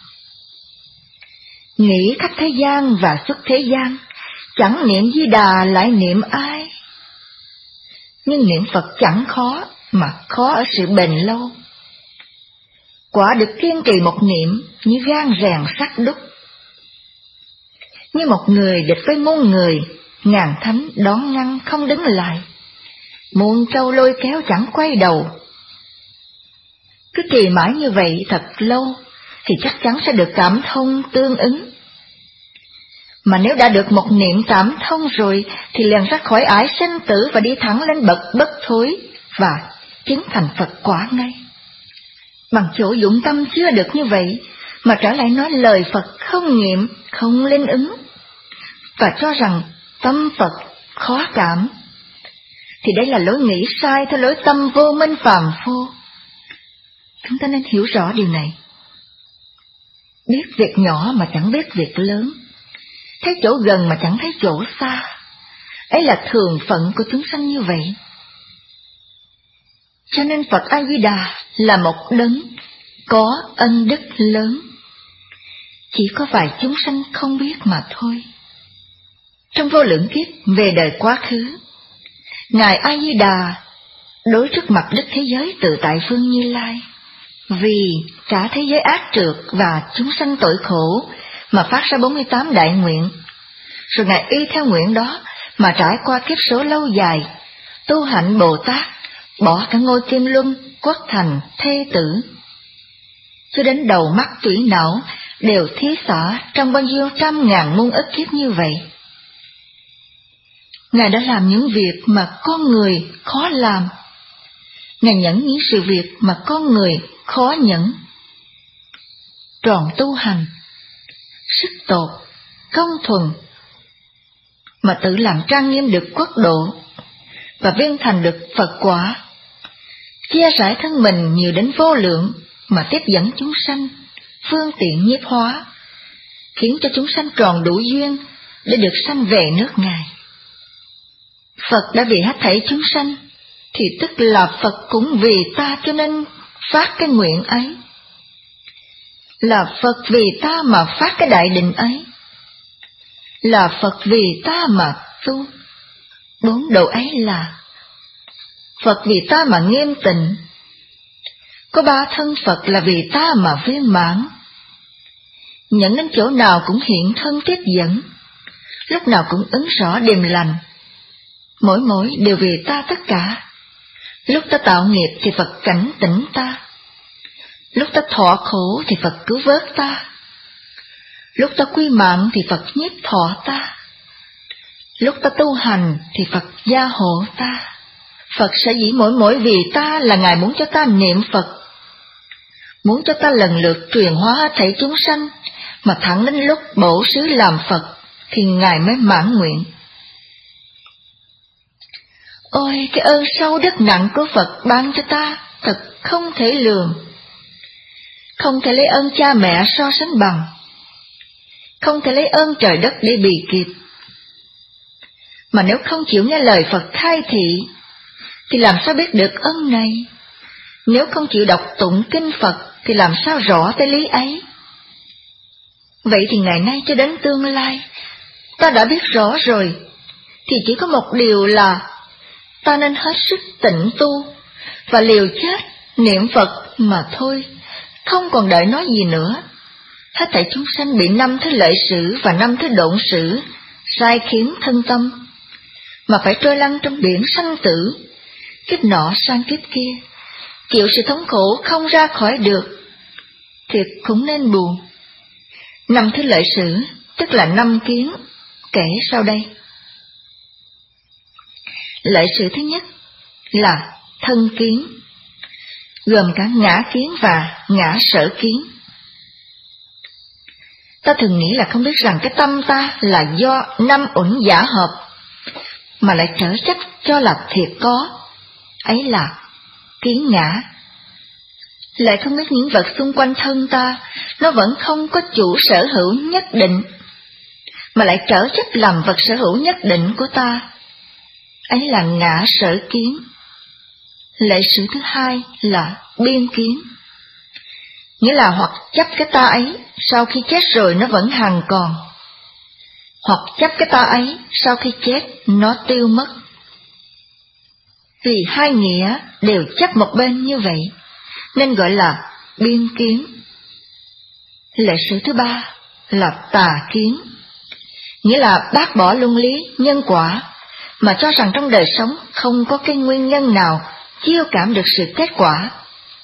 nghĩ khắp thế gian và xuất thế gian, chẳng niệm Di Đà lại niệm ai. Nhưng niệm Phật chẳng khó, mà khó ở sự bền lâu. Quả được kiên trì một niệm như gan rèn sắt đúc. Như một người địch với muôn người, ngàn thánh đón ngăn không đứng lại, muôn trâu lôi kéo chẳng quay đầu. Cứ trì mãi như vậy thật lâu, thì chắc chắn sẽ được cảm thông tương ứng. Mà nếu đã được một niệm cảm thông rồi, thì liền ra khỏi ải sinh tử và đi thẳng lên bậc bất thối, và chứng thành Phật quả ngay. Bằng chỗ dụng tâm chưa được như vậy, mà trở lại nói lời Phật không nghiệm, không linh ứng, và cho rằng tâm Phật khó cảm, thì đây là lối nghĩ sai theo lối tâm vô minh phàm phu. Chúng ta nên hiểu rõ điều này. Biết việc nhỏ mà chẳng biết việc lớn, thấy chỗ gần mà chẳng thấy chỗ xa, ấy là thường phận của chúng sanh như vậy. Cho nên Phật A-di-đà là một đấng có ân đức lớn, chỉ có vài chúng sanh không biết mà thôi. Trong vô lượng kiếp về đời quá khứ, Ngài A-di-đà đối trước mặt Đức Thế Giới Tự Tại Phương Như Lai, vì cả thế giới ác trượt và chúng sanh tội khổ mà phát ra bốn mươi tám đại nguyện. Rồi Ngài y theo nguyện đó mà trải qua kiếp số lâu dài, tu hạnh Bồ Tát, bỏ cả ngôi kim luân, quốc thành, thê tử, cho đến đầu mắt tủy não đều thí xả trong bao nhiêu trăm ngàn muôn ức kiếp như vậy. Ngài đã làm những việc mà con người khó làm. Ngài nhẫn những sự việc mà con người khó nhẫn. Tròn tu hành, sức tột, công thuần, mà tự làm trang nghiêm được quốc độ, và viên thành được Phật quả, chia rải thân mình nhiều đến vô lượng, mà tiếp dẫn chúng sanh, phương tiện nhiếp hóa, khiến cho chúng sanh tròn đủ duyên để được sanh về nước Ngài. Phật đã vì hết thảy chúng sanh, thì tức là Phật cũng vì ta cho nên phát cái nguyện ấy. Là Phật vì ta mà phát cái đại định ấy. Là Phật vì ta mà tu. Bốn độ ấy là Phật vì ta mà nghiêm tịnh. Có ba thân Phật là vì ta mà viên mãn. Nhận đến chỗ nào cũng hiện thân tiếp dẫn, lúc nào cũng ứng rõ điềm lành. Mỗi mỗi đều vì ta tất cả. Lúc ta tạo nghiệp thì Phật cảnh tỉnh ta. Lúc ta thọ khổ thì Phật cứu vớt ta. Lúc ta quy mạng thì Phật nhiếp thọ ta. Lúc ta tu hành thì Phật gia hộ ta. Phật sở dĩ mỗi mỗi vì ta là Ngài muốn cho ta niệm Phật, muốn cho ta lần lượt truyền hóa hết thảy chúng sanh, mà thẳng đến lúc bổ xứ làm Phật thì Ngài mới mãn nguyện. Ôi, cái ơn sâu đức nặng của Phật ban cho ta thật không thể lường, không thể lấy ơn cha mẹ so sánh bằng, không thể lấy ơn trời đất để bì kịp. Mà nếu không chịu nghe lời Phật khai thị, thì làm sao biết được ân này? Nếu không chịu đọc tụng kinh Phật, thì làm sao rõ tới lý ấy? Vậy thì ngày nay cho đến tương lai, ta đã biết rõ rồi, thì chỉ có một điều là ta nên hết sức tịnh tu, và liều chết niệm Phật mà thôi, không còn đợi nói gì nữa. Hết thảy chúng sanh bị năm thứ lợi sử và năm thứ độn sử sai khiến thân tâm, mà phải trôi lăn trong biển sanh tử, kiếp nọ sang kiếp kia, chịu sự thống khổ không ra khỏi được, thiệt cũng nên buồn. Năm thứ lợi sử tức là năm kiến, kể sau đây. Lợi sử thứ nhất là thân kiến, gồm cả ngã kiến và ngã sở kiến. Ta thường nghĩ là không biết rằng cái tâm ta là do năm uẩn giả hợp, mà lại trở chấp cho là thiệt có, ấy là kiến ngã. Lại không biết những vật xung quanh thân ta, nó vẫn không có chủ sở hữu nhất định, mà lại trở chấp làm vật sở hữu nhất định của ta, ấy là ngã sở kiến. Lệ sử thứ hai là biên kiến, nghĩa là hoặc chấp cái ta ấy sau khi chết rồi nó vẫn hằng còn, hoặc chấp cái ta ấy sau khi chết nó tiêu mất. Vì hai nghĩa đều chấp một bên như vậy, nên gọi là biên kiến. Lệ sử thứ ba là tà kiến, nghĩa là bác bỏ luân lý nhân quả, mà cho rằng trong đời sống không có cái nguyên nhân nào chiêu cảm được sự kết quả,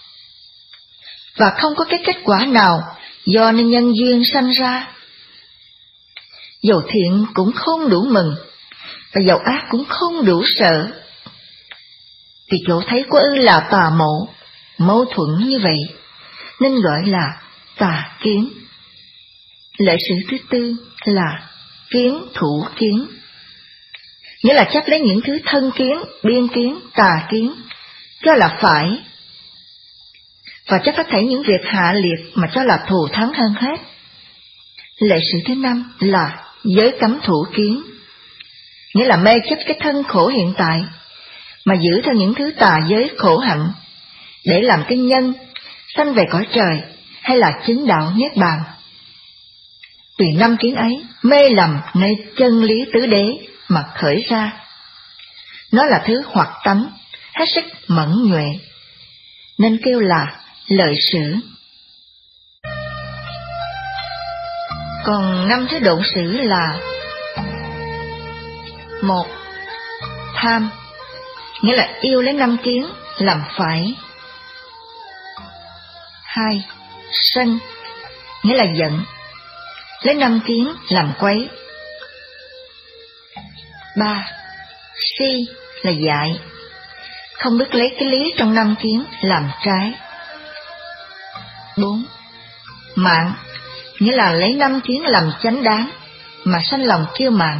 và không có cái kết quả nào do nên nhân duyên sanh ra. Dầu thiện cũng không đủ mừng, và dầu ác cũng không đủ sợ. Vì chỗ thấy của ư là tà mộ, mâu thuẫn như vậy, nên gọi là tà kiến. Lệ sử thứ tư là kiến thủ kiến, nghĩa là chấp lấy những thứ thân kiến, biên kiến, tà kiến, cho là phải, và chấp hết thảy những việc hạ liệt mà cho là thù thắng hơn hết. Lệ sử thứ năm là giới cấm thủ kiến, nghĩa là mê chấp cái thân khổ hiện tại, mà giữ theo những thứ tà giới khổ hạnh, để làm cái nhân sanh về cõi trời hay là chứng đạo niết bàn. Vì năm kiến ấy mê lầm nơi chân lý tứ đế mà khởi ra. Nó là thứ hoạt tánh, hết sức mẫn nhuệ, nên kêu là lợi sử. Còn năm thứ độn sử là: một, tham, nghĩa là yêu lấy năm kiến làm phải. Hai, sân, nghĩa là giận, lấy năm kiến làm quấy. Ba, si là dại, không biết lấy cái lý trong năm kiến làm trái. Bốn, mạn, nghĩa là lấy năm kiến làm chánh đáng, mà sanh lòng kiêu mạn.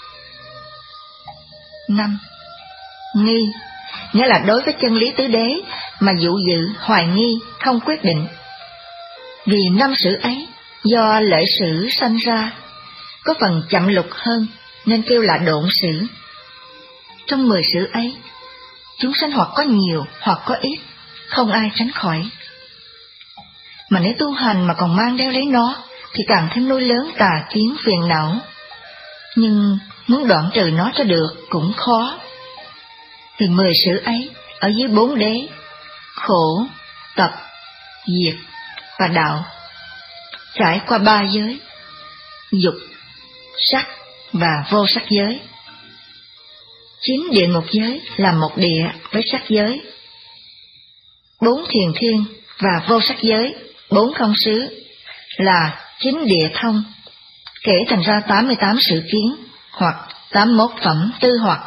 Năm, nghi, nghĩa là đối với chân lý tứ đế mà dụ dự, hoài nghi, không quyết định. Vì năm sử ấy do lệ sử sanh ra, có phần chậm lục hơn, nên kêu là độn sử. Trong mười sử ấy, chúng sanh hoặc có nhiều hoặc có ít, không ai tránh khỏi. Mà nếu tu hành mà còn mang đeo lấy nó, thì càng thêm nuôi lớn tà kiến phiền não. Nhưng muốn đoạn trừ nó cho được cũng khó. Thì mười sự ấy, ở dưới bốn đế, khổ, tập, diệt và đạo, trải qua ba giới, dục, sắc và vô sắc giới. Chín địa ngục giới là một địa với sắc giới, bốn thiền thiên và vô sắc giới, bốn không xứ là chín địa thông, kể thành ra tám mươi tám sự kiến hoặc tám mươi mốt phẩm tư hoặc.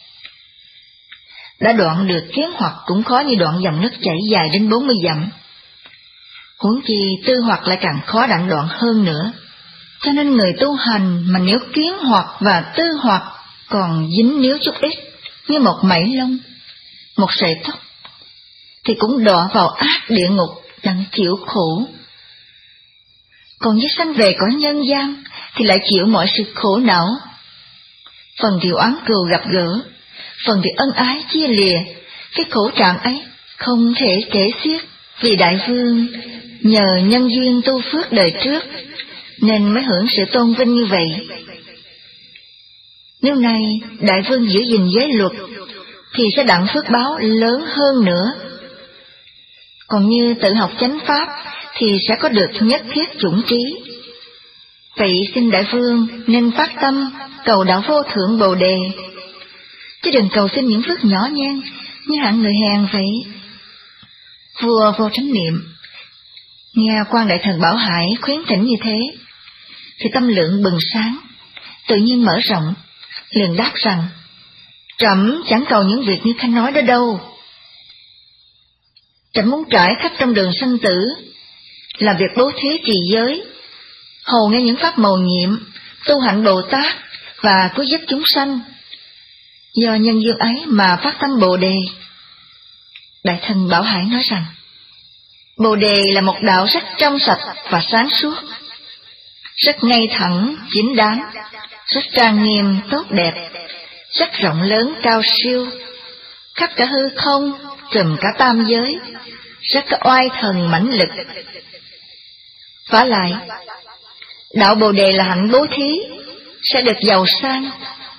Đã đoạn được kiến hoặc cũng khó như đoạn dòng nước chảy dài đến bốn mươi dặm. Huống chi tư hoặc lại càng khó đặng đoạn hơn nữa. Cho nên người tu hành mà nếu kiến hoặc và tư hoặc còn dính níu chút ít, như một mảy lông, một sợi tóc, thì cũng đọa vào ác địa ngục đặng chịu khổ. Còn với sanh về cõi nhân gian thì lại chịu mọi sự khổ não. Phần thì oán cừu gặp gỡ, phần thì ân ái chia lìa. Cái khổ trạng ấy không thể kể xiết, vì đại vương nhờ nhân duyên tu phước đời trước nên mới hưởng sự tôn vinh như vậy. Nếu nay đại vương giữ gìn giới luật thì sẽ đặng phước báo lớn hơn nữa. Còn như tự học chánh pháp thì sẽ có được nhất thiết chủng trí. Vậy xin đại vương nên phát tâm cầu đạo vô thượng Bồ Đề, chứ đừng cầu xin những phước nhỏ nhen như hạng người hèn vậy. Vua Vô Chánh Niệm nghe quan đại thần Bảo Hải khuyến thỉnh như thế, thì tâm lượng bừng sáng, tự nhiên mở rộng, liền đáp rằng: trẫm chẳng cầu những việc như Khanh nói đó đâu. Trẫm muốn trải khắp trong đường sanh tử, làm việc bố thí trì giới, hầu nghe những pháp mầu nhiệm, tu hạnh Bồ Tát và cứu giúp chúng sanh. Do nhân duyên ấy mà phát tâm Bồ Đề. Đại thần Bảo Hải nói rằng: Bồ Đề là một đạo rất trong sạch và sáng suốt, rất ngay thẳng, chính đáng, rất trang nghiêm, tốt đẹp, rất rộng lớn, cao siêu, khắp cả hư không, trùm cả tam giới, rất có oai thần mãnh lực. Vả lại, đạo Bồ Đề là hạnh bố thí, sẽ được giàu sang,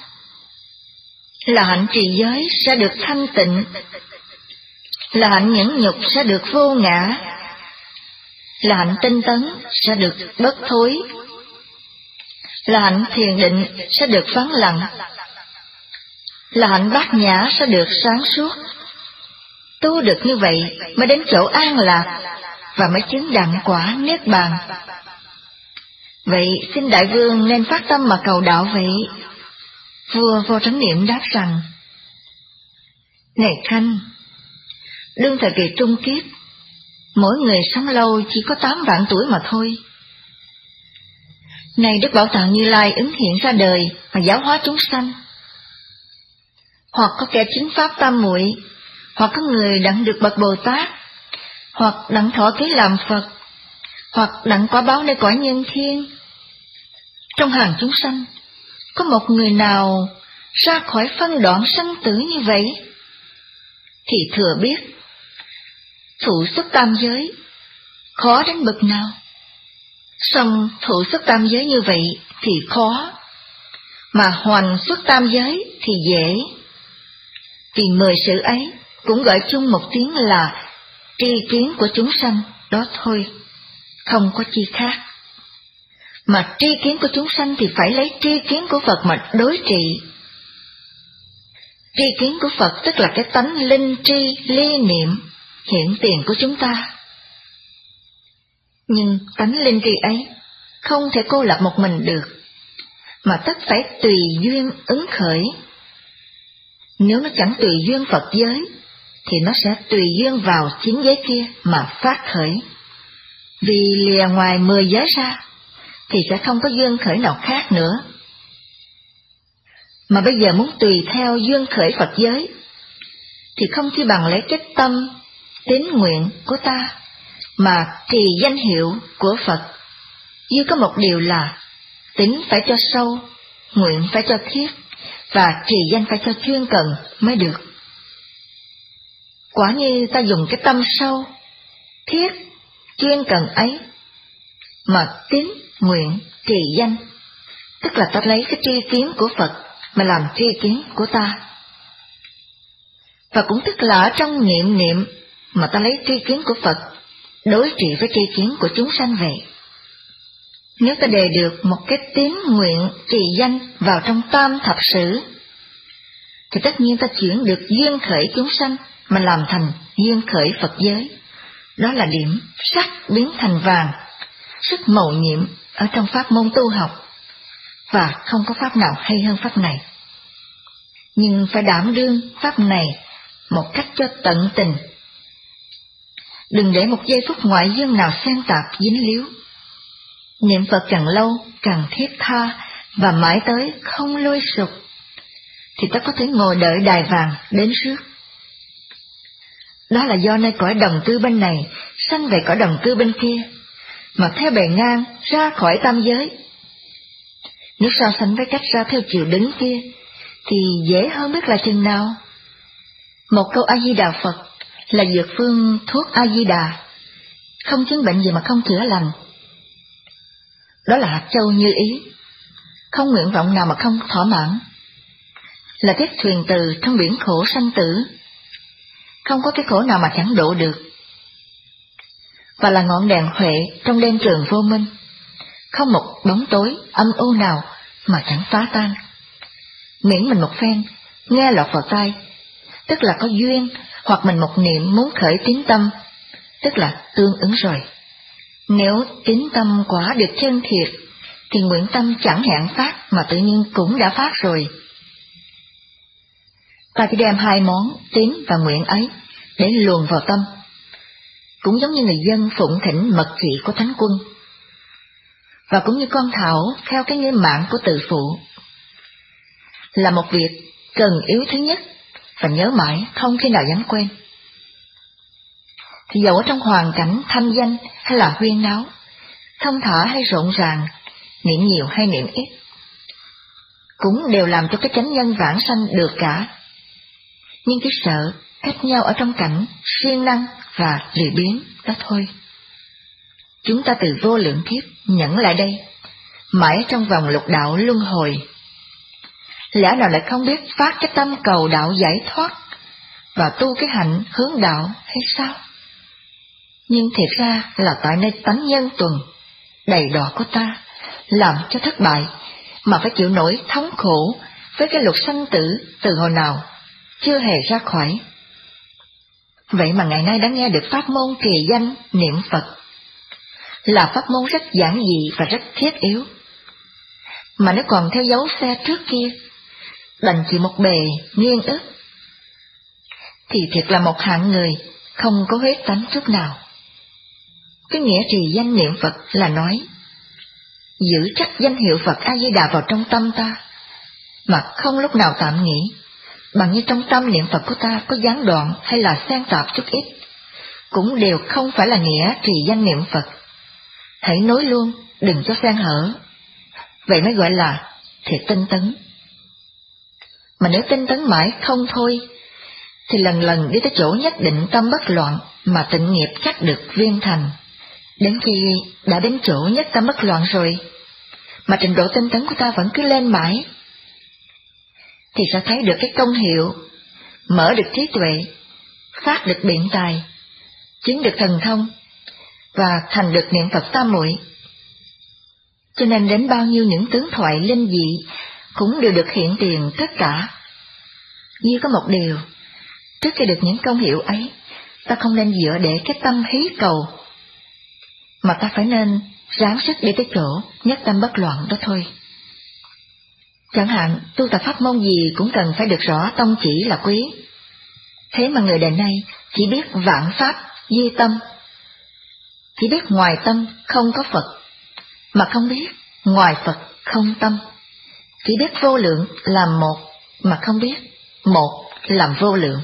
là hạnh trì giới sẽ được thanh tịnh, là hạnh nhẫn nhục sẽ được vô ngã, là hạnh tinh tấn sẽ được bất thối, là hạnh thiền định sẽ được vắng lặng, là hạnh bát nhã sẽ được sáng suốt. Tu được như vậy mới đến chỗ an lạc và mới chứng đặng quả niết bàn. Vậy xin đại vương nên phát tâm mà cầu đạo vậy. Vua Vô Chánh Niệm đáp rằng: Này Khanh, đương thời kỳ trung kiếp, mỗi người sống lâu chỉ có tám vạn tuổi mà thôi. Nay Đức Bảo Tạng Như Lai ứng hiện ra đời mà giáo hóa chúng sanh. Hoặc có kẻ chứng pháp tam muội, hoặc có người đặng được bậc Bồ Tát, hoặc đặng thọ ký làm Phật, hoặc đặng quả báo nơi cõi nhân thiên. Trong hàng chúng sanh, có một người nào ra khỏi phân đoạn sanh tử như vậy, thì thừa biết thụ xuất tam giới khó đến bậc nào. Song thụ xuất tam giới như vậy thì khó, mà hoành xuất tam giới thì dễ. Vì mười sự ấy cũng gọi chung một tiếng là tri kiến của chúng sanh đó thôi, không có chi khác. Mà tri kiến của chúng sanh thì phải lấy tri kiến của Phật mà đối trị. Tri kiến của Phật tức là cái tánh linh tri ly niệm hiện tiền của chúng ta. Nhưng tánh linh tri ấy không thể cô lập một mình được, mà tất phải tùy duyên ứng khởi. Nếu nó chẳng tùy duyên Phật giới, thì nó sẽ tùy duyên vào chín giới kia mà phát khởi. Vì lìa ngoài mười giới ra, thì sẽ không có duyên khởi nào khác nữa. Mà bây giờ muốn tùy theo duyên khởi Phật giới, thì không chỉ bằng lấy cái tâm, tín nguyện của ta, mà trì danh hiệu của Phật. Duy có một điều là, tín phải cho sâu, nguyện phải cho thiết, và trì danh phải cho chuyên cần mới được. Quả như ta dùng cái tâm sâu, thiết, chuyên cần ấy mà tín nguyện trì danh, tức là ta lấy cái tri kiến của Phật mà làm tri kiến của ta. Và cũng tức là ở trong niệm niệm mà ta lấy tri kiến của Phật đối trị với tri kiến của chúng sanh vậy. Nếu ta đề được một cái tín nguyện trì danh vào trong tam thập sử, thì tất nhiên ta chuyển được duyên khởi chúng sanh mà làm thành duyên khởi Phật giới. Đó là điểm sắc biến thành vàng, sức mầu nhiệm ở trong pháp môn tu học, và không có pháp nào hay hơn pháp này. Nhưng phải đảm đương pháp này một cách cho tận tình. Đừng để một giây phút ngoại duyên nào xen tạp dính líu. Niệm Phật càng lâu, càng thiết tha và mãi tới không lôi sụp, thì ta có thể ngồi đợi đài vàng đến rước. Đó là do nơi cõi đồng cư bên này sanh về cõi đồng cư bên kia, mà theo bề ngang ra khỏi tam giới. Nếu so sánh với cách ra theo chiều đứng kia, thì dễ hơn biết là chừng nào. Một câu A-di-đà Phật là dược phương thuốc A-di-đà, không chứng bệnh gì mà không chữa lành. Đó là hạt châu như ý, không nguyện vọng nào mà không thỏa mãn, là chiếc thuyền từ trong biển khổ sanh tử, không có cái khổ nào mà chẳng độ được, và là ngọn đèn huệ trong đêm trường vô minh, không một bóng tối âm u nào mà chẳng phá tan. Miễn mình một phen nghe lọt vào tai, tức là có duyên, hoặc mình một niệm muốn khởi tín tâm, tức là tương ứng rồi. Nếu tín tâm quả được chân thiệt, thì nguyện tâm chẳng hẹn phát mà tự nhiên cũng đã phát rồi. Ta chỉ đem hai món tín và nguyện ấy để luồn vào tâm, cũng giống như người dân phụng thỉnh mật chỉ của Thánh Quân, và cũng như con thảo theo cái nghĩa mạng của từ phụ. Là một việc cần yếu thứ nhất, và nhớ mãi không khi nào dám quên. Thì dẫu ở trong hoàn cảnh thanh danh hay là huyên náo, thông thả hay rộn ràng, niệm nhiều hay niệm ít, cũng đều làm cho cái chánh nhân vãng sanh được cả. Nhưng chỉ sợ cách nhau ở trong cảnh siêng năng và lười biếng đó thôi. Chúng ta từ vô lượng kiếp nhẫn lại đây, mãi trong vòng lục đạo luân hồi, lẽ nào lại không biết phát cái tâm cầu đạo giải thoát và tu cái hạnh hướng đạo hay sao? Nhưng thiệt ra là tại nơi tánh nhân tuần đầy đọa của ta làm cho thất bại, mà phải chịu nổi thống khổ với cái luật sanh tử từ hồi nào chưa hề ra khỏi. Vậy mà ngày nay đã nghe được pháp môn trì danh niệm Phật, là pháp môn rất giản dị và rất thiết yếu. Mà nếu còn theo dấu xe trước kia, đành chỉ một bề nghiêng ức, thì thiệt là một hạng người không có huyết tánh chút nào. Cái nghĩa trì danh niệm Phật là nói giữ chắc danh hiệu Phật A-di-đà vào trong tâm ta, mà không lúc nào tạm nghĩ, bằng như trong tâm niệm Phật của ta có gián đoạn hay là xen tạp chút ít, cũng đều không phải là nghĩa trì danh niệm Phật. Hãy nối luôn, đừng cho xen hở. Vậy mới gọi là thiệt tinh tấn. Mà nếu tinh tấn mãi không thôi, thì lần lần đi tới chỗ nhất định tâm bất loạn mà tịnh nghiệp chắc được viên thành. Đến khi đã đến chỗ nhất tâm bất loạn rồi, mà trình độ tinh tấn của ta vẫn cứ lên mãi, thì sẽ thấy được cái công hiệu, mở được trí tuệ, phát được biện tài, chứng được thần thông, và thành được niệm Phật tam muội. Cho nên đến bao nhiêu những tướng thoại linh dị cũng đều được hiện tiền tất cả. Duy có một điều, trước khi được những công hiệu ấy, ta không nên dựa để cái tâm hí cầu, mà ta phải nên ráng sức đi tới chỗ nhất tâm bất loạn đó thôi. Chẳng hạn tu tập pháp môn gì cũng cần phải được rõ tông chỉ là quý. Thế mà người đời nay chỉ biết vạn pháp duy tâm, chỉ biết ngoài tâm không có Phật, mà không biết ngoài Phật không tâm. Chỉ biết vô lượng làm một, mà không biết một làm vô lượng.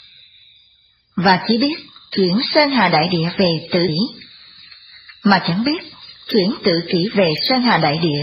Và chỉ biết chuyển Sơn Hà Đại Địa về tự kỷ, mà chẳng biết chuyển tự kỷ về Sơn Hà Đại Địa.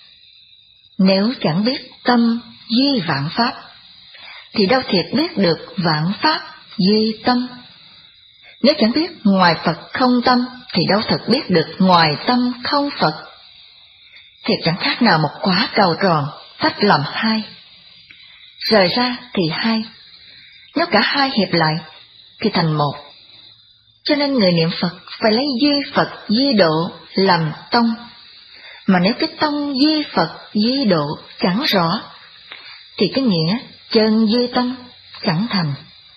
Nếu chẳng biết tâm duy vạn pháp, thì đâu thiệt biết được vạn pháp duy tâm. Nếu chẳng biết ngoài Phật không tâm, thì đâu thật biết được ngoài tâm không Phật. Thiệt chẳng khác nào một quả cầu tròn tách làm hai. Rời ra thì hai, nếu cả hai hiệp lại thì thành một. Cho nên người niệm Phật phải lấy duy Phật duy độ làm tông. Mà nếu cái tông duy Phật duy độ chẳng rõ, thì cái nghĩa chân duy tâm chẳng thành.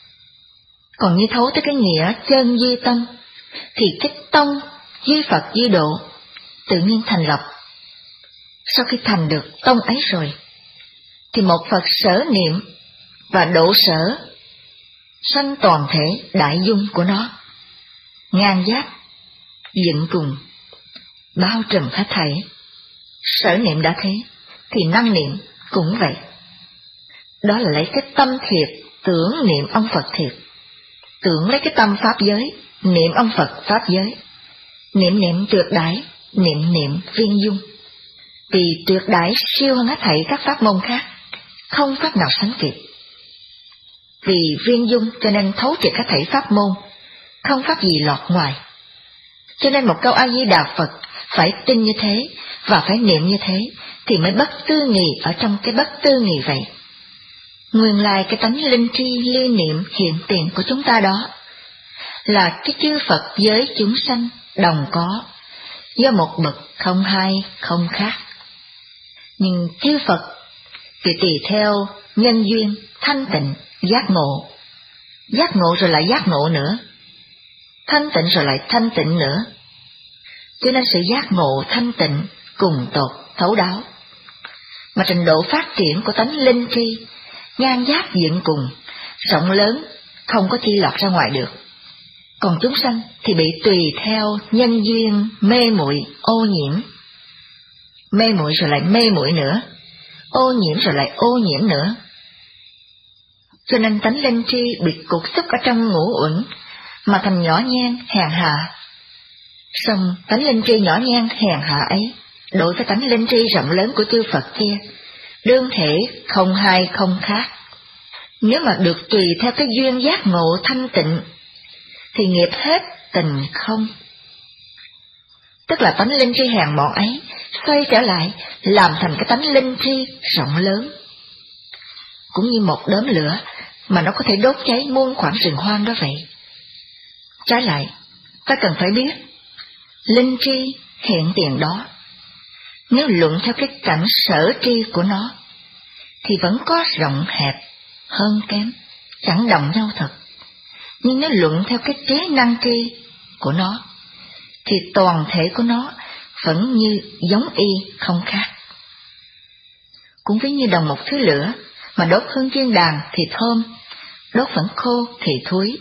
Còn như thấu tới cái nghĩa chân duy tâm, thì cái tông duy Phật duy độ tự nhiên thành lập. Sau khi thành được tông ấy rồi, thì một Phật sở niệm và độ sở sanh toàn thể đại dung của nó, ngang giáp dựng cùng, bao trùm hết thảy. Sở niệm đã thế, thì năng niệm cũng vậy. Đó là lấy cái tâm thiệt tưởng niệm ông Phật thiệt, tưởng lấy cái tâm pháp giới niệm ông Phật pháp giới, niệm niệm tuyệt đãi, niệm niệm viên dung. Vì tuyệt đãi siêu hơn hết thảy các pháp môn khác, không pháp nào sánh kịp. Vì viên dung cho nên thấu triệt hết thảy pháp môn, không pháp gì lọt ngoài. Cho nên một câu A Di Đà Phật phải tin như thế và phải niệm như thế, thì mới bất tư nghì ở trong cái bất tư nghì vậy. Nguyên lai cái tánh linh tri ly niệm hiện tiền của chúng ta đó là cái chư Phật với chúng sanh đồng có, do một bậc không hai không khác. Nhưng chư Phật thì tùy theo nhân duyên thanh tịnh giác ngộ, giác ngộ rồi lại giác ngộ nữa, thanh tịnh rồi lại thanh tịnh nữa. Cho nên sự giác ngộ thanh tịnh cùng tột thấu đáo. Mà trình độ phát triển của tánh linh tri ngang giáp dựng cùng, rộng lớn, không có chi lọt ra ngoài được. Còn chúng sanh thì bị tùy theo nhân duyên mê muội ô nhiễm, mê muội rồi lại mê muội nữa, ô nhiễm rồi lại ô nhiễm nữa. Cho nên tánh linh tri bị cục xúc ở trong ngũ uẩn mà thành nhỏ nhen hèn hạ. Song tánh linh tri nhỏ nhen hèn hạ ấy đối với tánh linh tri rộng lớn của chư Phật kia, đương thể không hai không khác. Nếu mà được tùy theo cái duyên giác ngộ thanh tịnh, thì nghiệp hết tình không. Tức là tánh linh tri hèn mọn ấy xoay trở lại làm thành cái tánh linh tri rộng lớn. Cũng như một đốm lửa mà nó có thể đốt cháy muôn khoảng rừng hoang đó vậy. Trái lại, ta cần phải biết, linh tri hiện tiền đó, nếu luận theo cái cảnh sở tri của nó, thì vẫn có rộng hẹp, hơn kém, chẳng đồng nhau thật. Nhưng nếu luận theo cái trí năng tri của nó, thì toàn thể của nó vẫn như giống y không khác. Cũng ví như đồng một thứ lửa, mà đốt hương chiên đàn thì thơm, đốt vẫn khô thì thúi.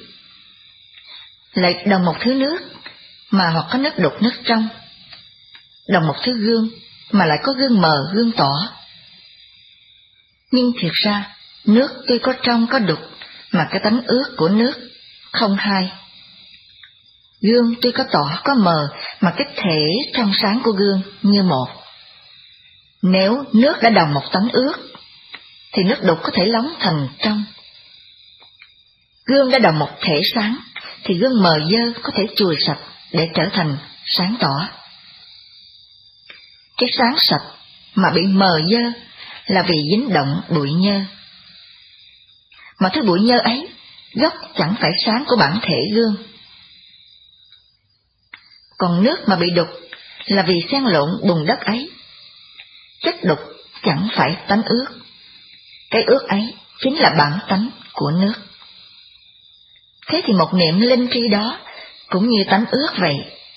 Lại đồng một thứ nước, mà hoặc có nước đục nước trong, đồng một thứ gương, mà lại có gương mờ gương tỏ. Nhưng thiệt ra, nước tuy có trong có đục, mà cái tánh ướt của nước không hai. Gương tuy có tỏ có mờ, mà cái thể trong sáng của gương như một. Nếu nước đã đồng một tánh ướt, thì nước đục có thể lóng thành trong. Gương đã đồng một thể sáng, thì gương mờ dơ có thể chùi sạch để trở thành sáng tỏ. Cái sáng sạch mà bị mờ dơ là vì dính động bụi nhơ. Mà thứ bụi nhơ ấy gốc chẳng phải sáng của bản thể gương. Còn nước mà bị đục là vì xen lộn bùn đất ấy. Chất đục chẳng phải tánh ướt. Cái ướt ấy chính là bản tánh của nước. Thế thì một niệm linh tri đó cũng như tánh ướt vậy.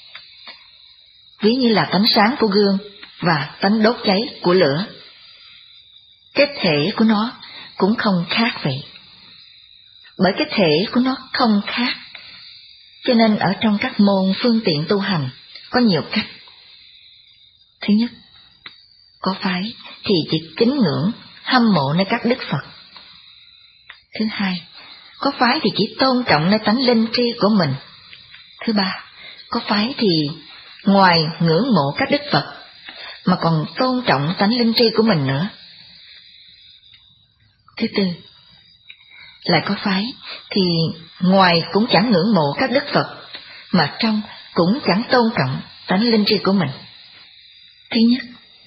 Ví như là tánh sáng của gương và tánh đốt cháy của lửa. Cái thể của nó cũng không khác vậy. Bởi cái thể của nó không khác, cho nên ở trong các môn phương tiện tu hành có nhiều cách. Thứ nhất, có phái thì chỉ kính ngưỡng, hâm mộ nơi các đức Phật. Thứ hai, có phái thì chỉ tôn trọng nơi tánh linh tri của mình. Thứ ba, có phái thì ngoài ngưỡng mộ các đức Phật mà còn tôn trọng tánh linh tri của mình nữa. Thứ tư, Lại có phái thì ngoài cũng chẳng ngưỡng mộ các đức Phật, mà trong cũng chẳng tôn trọng tánh linh tri của mình. Thứ nhất,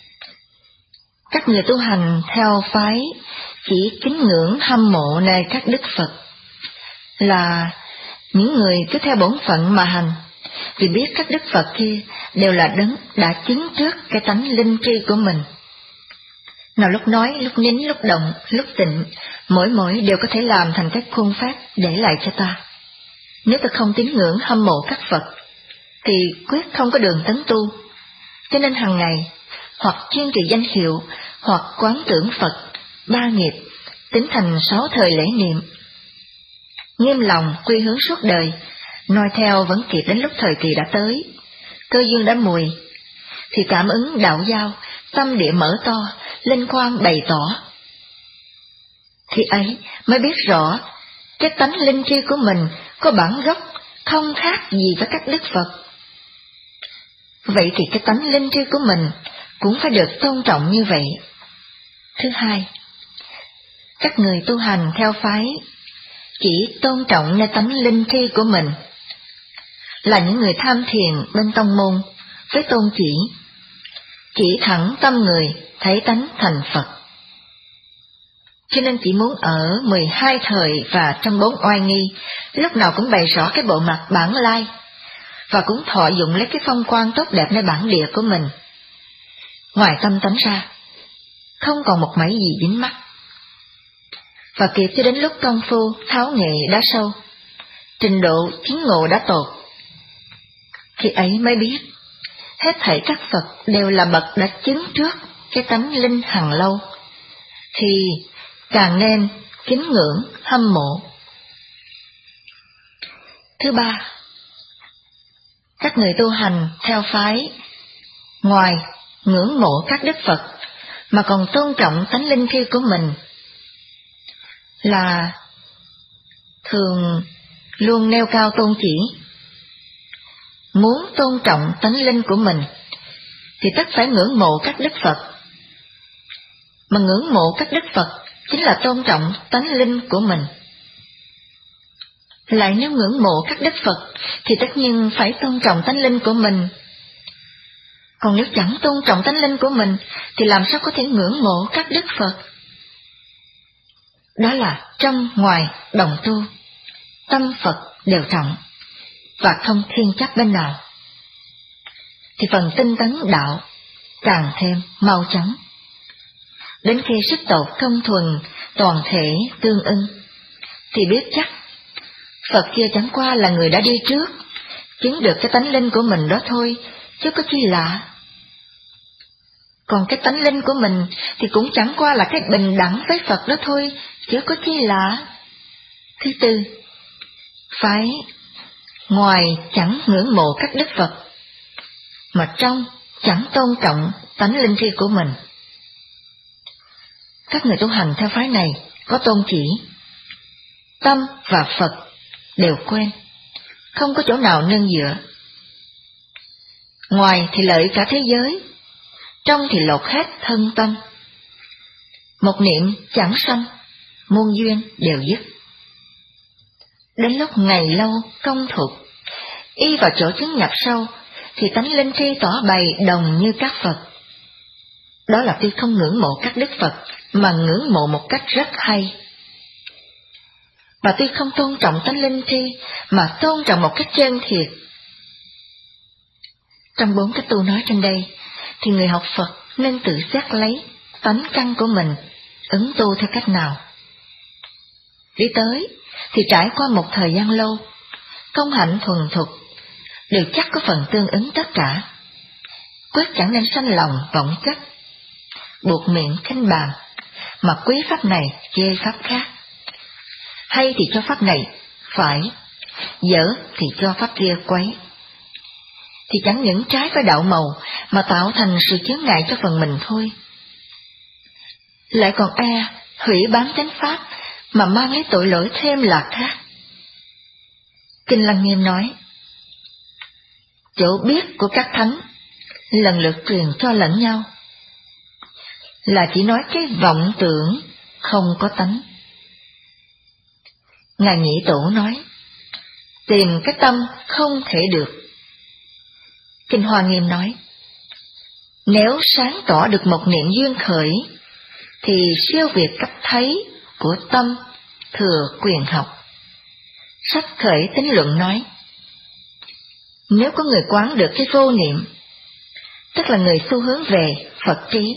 các người tu hành theo phái chỉ kính ngưỡng hâm mộ nơi các đức Phật là những người cứ theo bổn phận mà hành, vì biết các đức Phật kia đều là đấng đã chứng trước cái tánh linh tri của mình. Nào lúc nói, lúc nín, lúc động, lúc tịnh, mỗi mỗi đều có thể làm thành các khuôn phép để lại cho ta. Nếu ta không tín ngưỡng hâm mộ các Phật, thì quyết không có đường tấn tu. Cho nên hàng ngày, hoặc chuyên trì danh hiệu, hoặc quán tưởng Phật, ba nghiệp, tính thành sáu thời lễ niệm. Nghiêm lòng, quy hướng suốt đời, noi theo vẫn kịp đến lúc thời kỳ đã tới, cơ duyên đã mùi, thì cảm ứng đạo giao, tâm địa mở to, linh quang bày tỏ. Thì ấy mới biết rõ, cái tánh linh tri của mình có bản gốc không khác gì với các đức Phật. Vậy thì cái tánh linh tri của mình cũng phải được tôn trọng như vậy. Thứ hai, các người tu hành theo phái chỉ tôn trọng nơi tánh linh tri của mình là những người tham thiền bên tông môn với tôn chỉ chỉ thẳng tâm người thấy tánh thành Phật. Cho nên chỉ muốn ở mười hai thời và trong bốn oai nghi lúc nào cũng bày rõ cái bộ mặt bản lai, và cũng thọ dụng lấy cái phong quang tốt đẹp nơi bản địa của mình. Ngoài tâm tánh ra, không còn một mảy gì dính mắc. Và kịp cho đến lúc công phu tháo nghệ đã sâu, trình độ chứng ngộ đã tột, khi ấy mới biết hết thảy các Phật đều là bậc đã chứng trước cái tánh linh hằng lâu, thì càng nên kính ngưỡng hâm mộ. Thứ ba, các người tu hành theo phái ngoài ngưỡng mộ các đức Phật mà còn tôn trọng tánh linh thiêng của mình là thường luôn nêu cao tôn chỉ. Muốn tôn trọng tánh linh của mình thì tất phải ngưỡng mộ các đức Phật, mà ngưỡng mộ các đức Phật chính là tôn trọng tánh linh của mình. Lại nếu ngưỡng mộ các đức Phật thì tất nhiên phải tôn trọng tánh linh của mình. Còn nếu chẳng tôn trọng tánh linh của mình thì làm sao có thể ngưỡng mộ các đức Phật? Đó là trong ngoài đồng tu, tâm Phật đều trọng và không thiên chấp bên nào, thì phần tinh tấn đạo càng thêm mau chóng. Đến khi sức tột thông thuần, toàn thể tương ưng, thì biết chắc Phật kia chẳng qua là người đã đi trước, chứng được cái tánh linh của mình đó thôi, chứ có chi lạ. Còn cái tánh linh của mình thì cũng chẳng qua là cái bình đẳng với Phật đó thôi, chứ có chi lạ. Thứ tư, phải ngoài chẳng ngưỡng mộ các đức Phật, mà trong chẳng tôn trọng tánh linh thiêng của mình. Các người tu hành theo phái này có tôn chỉ, tâm và Phật đều quên, không có chỗ nào nương dựa. Ngoài thì lợi cả thế giới, trong thì lột hết thân tâm. Một niệm chẳng sanh, muôn duyên đều dứt. Đến lúc ngày lâu công thục, y vào chỗ chứng nhập sâu, thì tánh linh tri tỏ bày đồng như các Phật. Đó là tuy không ngưỡng mộ các đức Phật, mà ngưỡng mộ một cách rất hay. Và tuy không tôn trọng tánh linh tri, mà tôn trọng một cách chân thiệt. Trong bốn cái tu nói trên đây, thì người học Phật nên tự xét lấy tánh căn của mình, ứng tu theo cách nào. Đi tới thì trải qua một thời gian lâu, công hạnh thuần thục, đều chắc có phần tương ứng tất cả. Quyết chẳng nên sanh lòng vọng chất, buộc miệng khinh bàn, mà quý pháp này chê pháp khác. Hay thì cho pháp này phải, dở thì cho pháp kia quấy. Thì chẳng những trái với đạo màu mà tạo thành sự chướng ngại cho phần mình thôi. Lại còn e hủy bán chánh pháp mà mang lấy tội lỗi thêm là khác. Kinh Lăng Nghiêm nói, chỗ biết của các thánh lần lượt truyền cho lẫn nhau, là chỉ nói cái vọng tưởng không có tánh. Ngài Nhị Tổ nói, tìm cái tâm không thể được. Kinh Hoa Nghiêm nói, nếu sáng tỏ được một niệm duyên khởi, thì siêu việt cấp thấy của tâm thừa quyền học. Sách Khởi Tín Luận nói, nếu có người quán được cái vô niệm, tức là người xu hướng về Phật trí.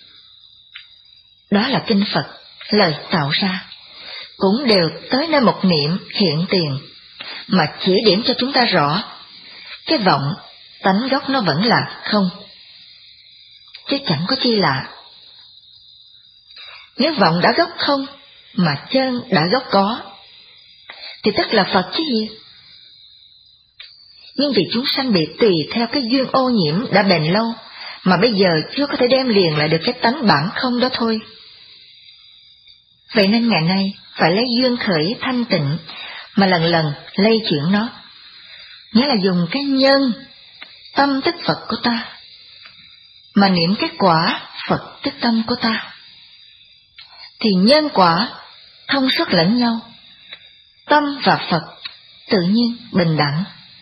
Đó là kinh Phật, lời tạo ra, cũng đều tới nơi một niệm hiện tiền, mà chỉ điểm cho chúng ta rõ, cái vọng, tánh gốc nó vẫn là không, chứ chẳng có chi lạ. Nếu vọng đã gốc không, mà chân đã gốc có, thì tức là Phật chứ gì. Nhưng vì chúng sanh bị tùy theo cái duyên ô nhiễm đã bền lâu, mà bây giờ chưa có thể đem liền lại được cái tánh bản không đó thôi. Vậy nên ngày nay phải lấy duyên khởi thanh tịnh mà lần lần lây chuyển nó, nghĩa là dùng cái nhân tâm tức Phật của ta mà niệm cái quả Phật tức tâm của ta, thì nhân quả thông suốt lẫn nhau, tâm và Phật tự nhiên bình đẳng.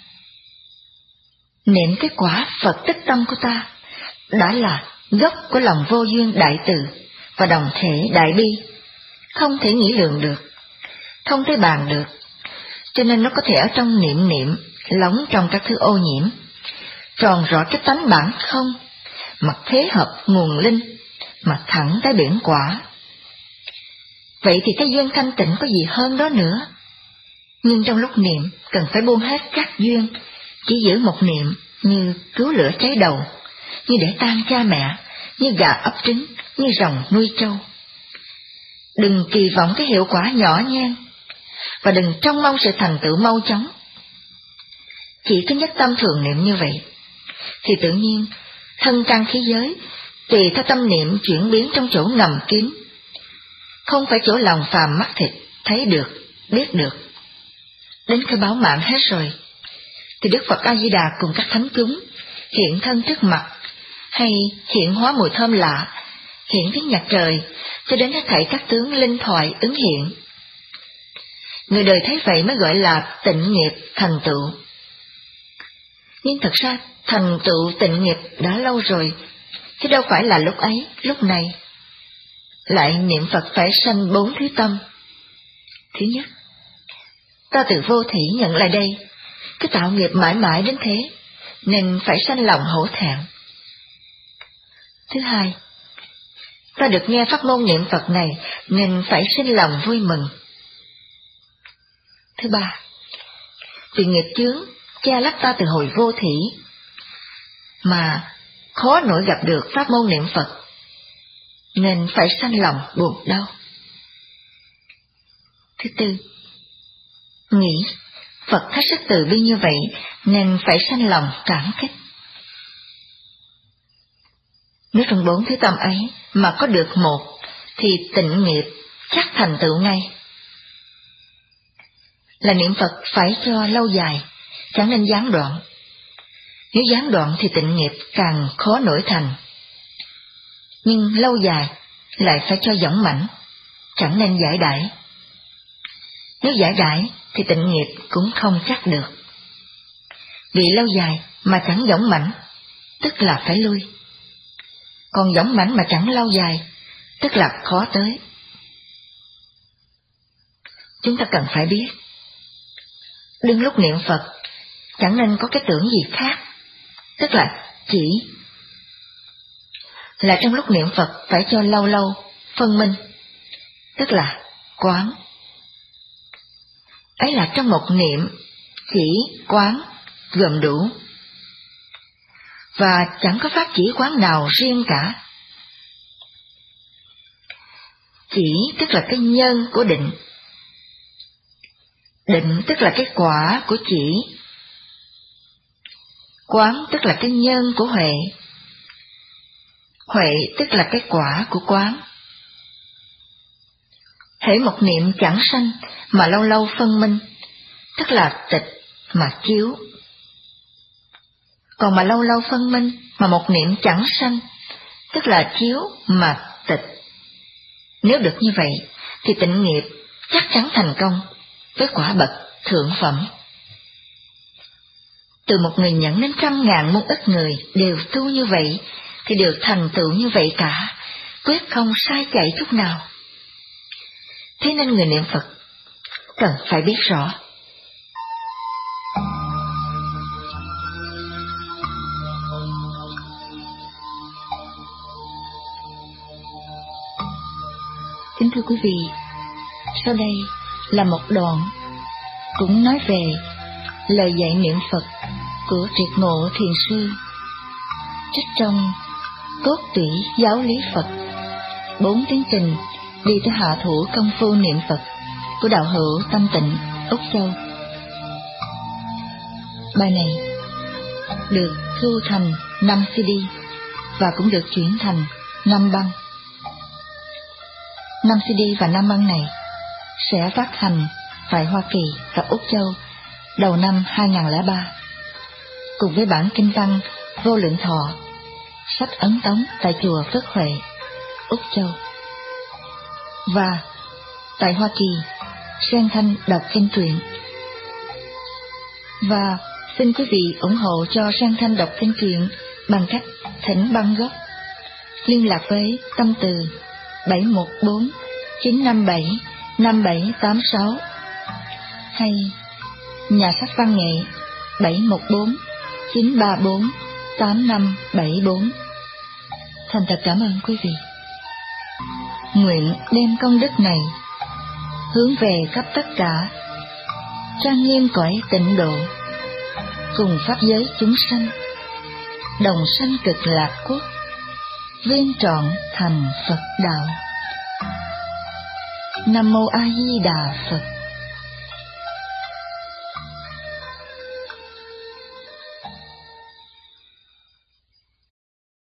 Niệm cái quả Phật tức tâm của ta đã là gốc của lòng vô duyên đại từ và đồng thể đại bi, không thể nghĩ lượng được, không thể bàn được, cho nên nó có thể ở trong niệm niệm, lóng trong các thứ ô nhiễm, tròn rõ cái tánh bản không, mà thế hợp nguồn linh, mà thẳng tới biển quả. Vậy thì cái duyên thanh tịnh có gì hơn đó nữa. Nhưng trong lúc niệm cần phải buông hết các duyên, chỉ giữ một niệm như cứu lửa cháy đầu, như để tan cha mẹ, như gà ấp trứng, như rồng nuôi trâu. Đừng kỳ vọng cái hiệu quả nhỏ nhen, và đừng trông mong sự thành tựu mau chóng. Chỉ có nhất tâm thường niệm như vậy, thì tự nhiên thân căn khí giới tùy theo tâm niệm chuyển biến trong chỗ ngầm kín, không phải chỗ lòng phàm mắt thịt thấy được, biết được. Đến khi báo mạng hết rồi, thì Đức Phật A Di Đà cùng các thánh chúng hiện thân trước mặt, hay hiện hóa mùi thơm lạ, hiện tiếng nhạc trời, cho đến hết thảy các tướng linh thoại ứng hiện. Người đời thấy vậy mới gọi là tịnh nghiệp thành tựu. Nhưng thật ra thành tựu tịnh nghiệp đã lâu rồi, chứ đâu phải là lúc ấy, lúc này. Lại niệm Phật phải sanh bốn thứ tâm. Thứ nhất, ta từ vô thỉ nhận lại đây, cứ tạo nghiệp mãi mãi đến thế, nên phải sanh lòng hổ thẹn. Thứ hai, ta được nghe pháp môn niệm Phật này, nên phải sinh lòng vui mừng. Thứ ba, vì nghiệp chướng che lấp ta từ hồi vô thỉ, mà khó nổi gặp được pháp môn niệm Phật, nên phải sanh lòng buồn đau. Thứ tư, nghĩ Phật hết sức từ bi như vậy, nên phải sanh lòng cảm kích. Nếu trong bốn thứ tâm ấy mà có được một, thì tịnh nghiệp chắc thành tựu ngay. Là niệm Phật phải cho lâu dài, chẳng nên gián đoạn. Nếu gián đoạn thì tịnh nghiệp càng khó nổi thành. Nhưng lâu dài lại phải cho dõng mãnh, chẳng nên giải đãi. Nếu giải đãi thì tịnh nghiệp cũng không chắc được. Vì lâu dài mà chẳng dõng mãnh, tức là phải lui. Còn dõng mãnh mà chẳng lâu dài, tức là khó tới. Chúng ta cần phải biết, đừng lúc niệm Phật chẳng nên có cái tưởng gì khác, tức là chỉ. Là trong lúc niệm Phật phải cho lâu lâu phân minh, tức là quán. Ấy là trong một niệm chỉ quán gồm đủ, và chẳng có pháp chỉ quán nào riêng cả. Chỉ tức là cái nhân của định, định tức là cái quả của chỉ, quán tức là cái nhân của huệ, huệ tức là cái quả của quán. Hễ một niệm chẳng sanh mà lâu lâu phân minh, tức là tịch mà chiếu. Còn mà lâu lâu phân minh mà một niệm chẳng sanh, tức là chiếu mà tịch. Nếu được như vậy thì tịnh nghiệp chắc chắn thành công, với quả bậc thượng phẩm. Từ một người nhẫn đến trăm ngàn muôn ức người đều tu như vậy, thì đều thành tựu như vậy cả, quyết không sai chạy chút nào. Thế nên người niệm Phật cần phải biết rõ. Kính thưa quý vị, sau đây là một đoạn cũng nói về lời dạy niệm Phật của Triệt Ngộ Thiền Sư, trích trong Cốt Tủy Giáo Lý Phật, bốn tiến trình đi tới hạ thủ công phu niệm Phật của đạo hữu Tâm Tịnh, Úc Châu. Bài này được thu thành năm xê đê và cũng được chuyển thành năm băng. năm xê đê và năm băng này sẽ phát hành tại Hoa Kỳ và Úc Châu đầu năm hai không không ba, cùng với bản kinh văn Vô Lượng Thọ, sách ấn tống tại chùa Phước Huệ, Úc Châu. Và tại Hoa Kỳ, Sen Thanh đọc kinh truyện. Và xin quý vị ủng hộ cho Sen Thanh đọc kinh truyện bằng cách thỉnh băng gốc. Liên lạc với Tâm Từ bảy một bốn chín năm bảy năm bảy tám sáu hay nhà sách văn nghệ bảy một bốn chín ba bốn tám năm bảy bốn. Thành thật cảm ơn quý vị. Nguyện đem công đức này hướng về khắp tất cả, trang nghiêm cõi tịnh độ, cùng pháp giới chúng sanh, đồng sanh cực lạc quốc, viên trọn thành Phật đạo. Nam mô A Di Đà Phật.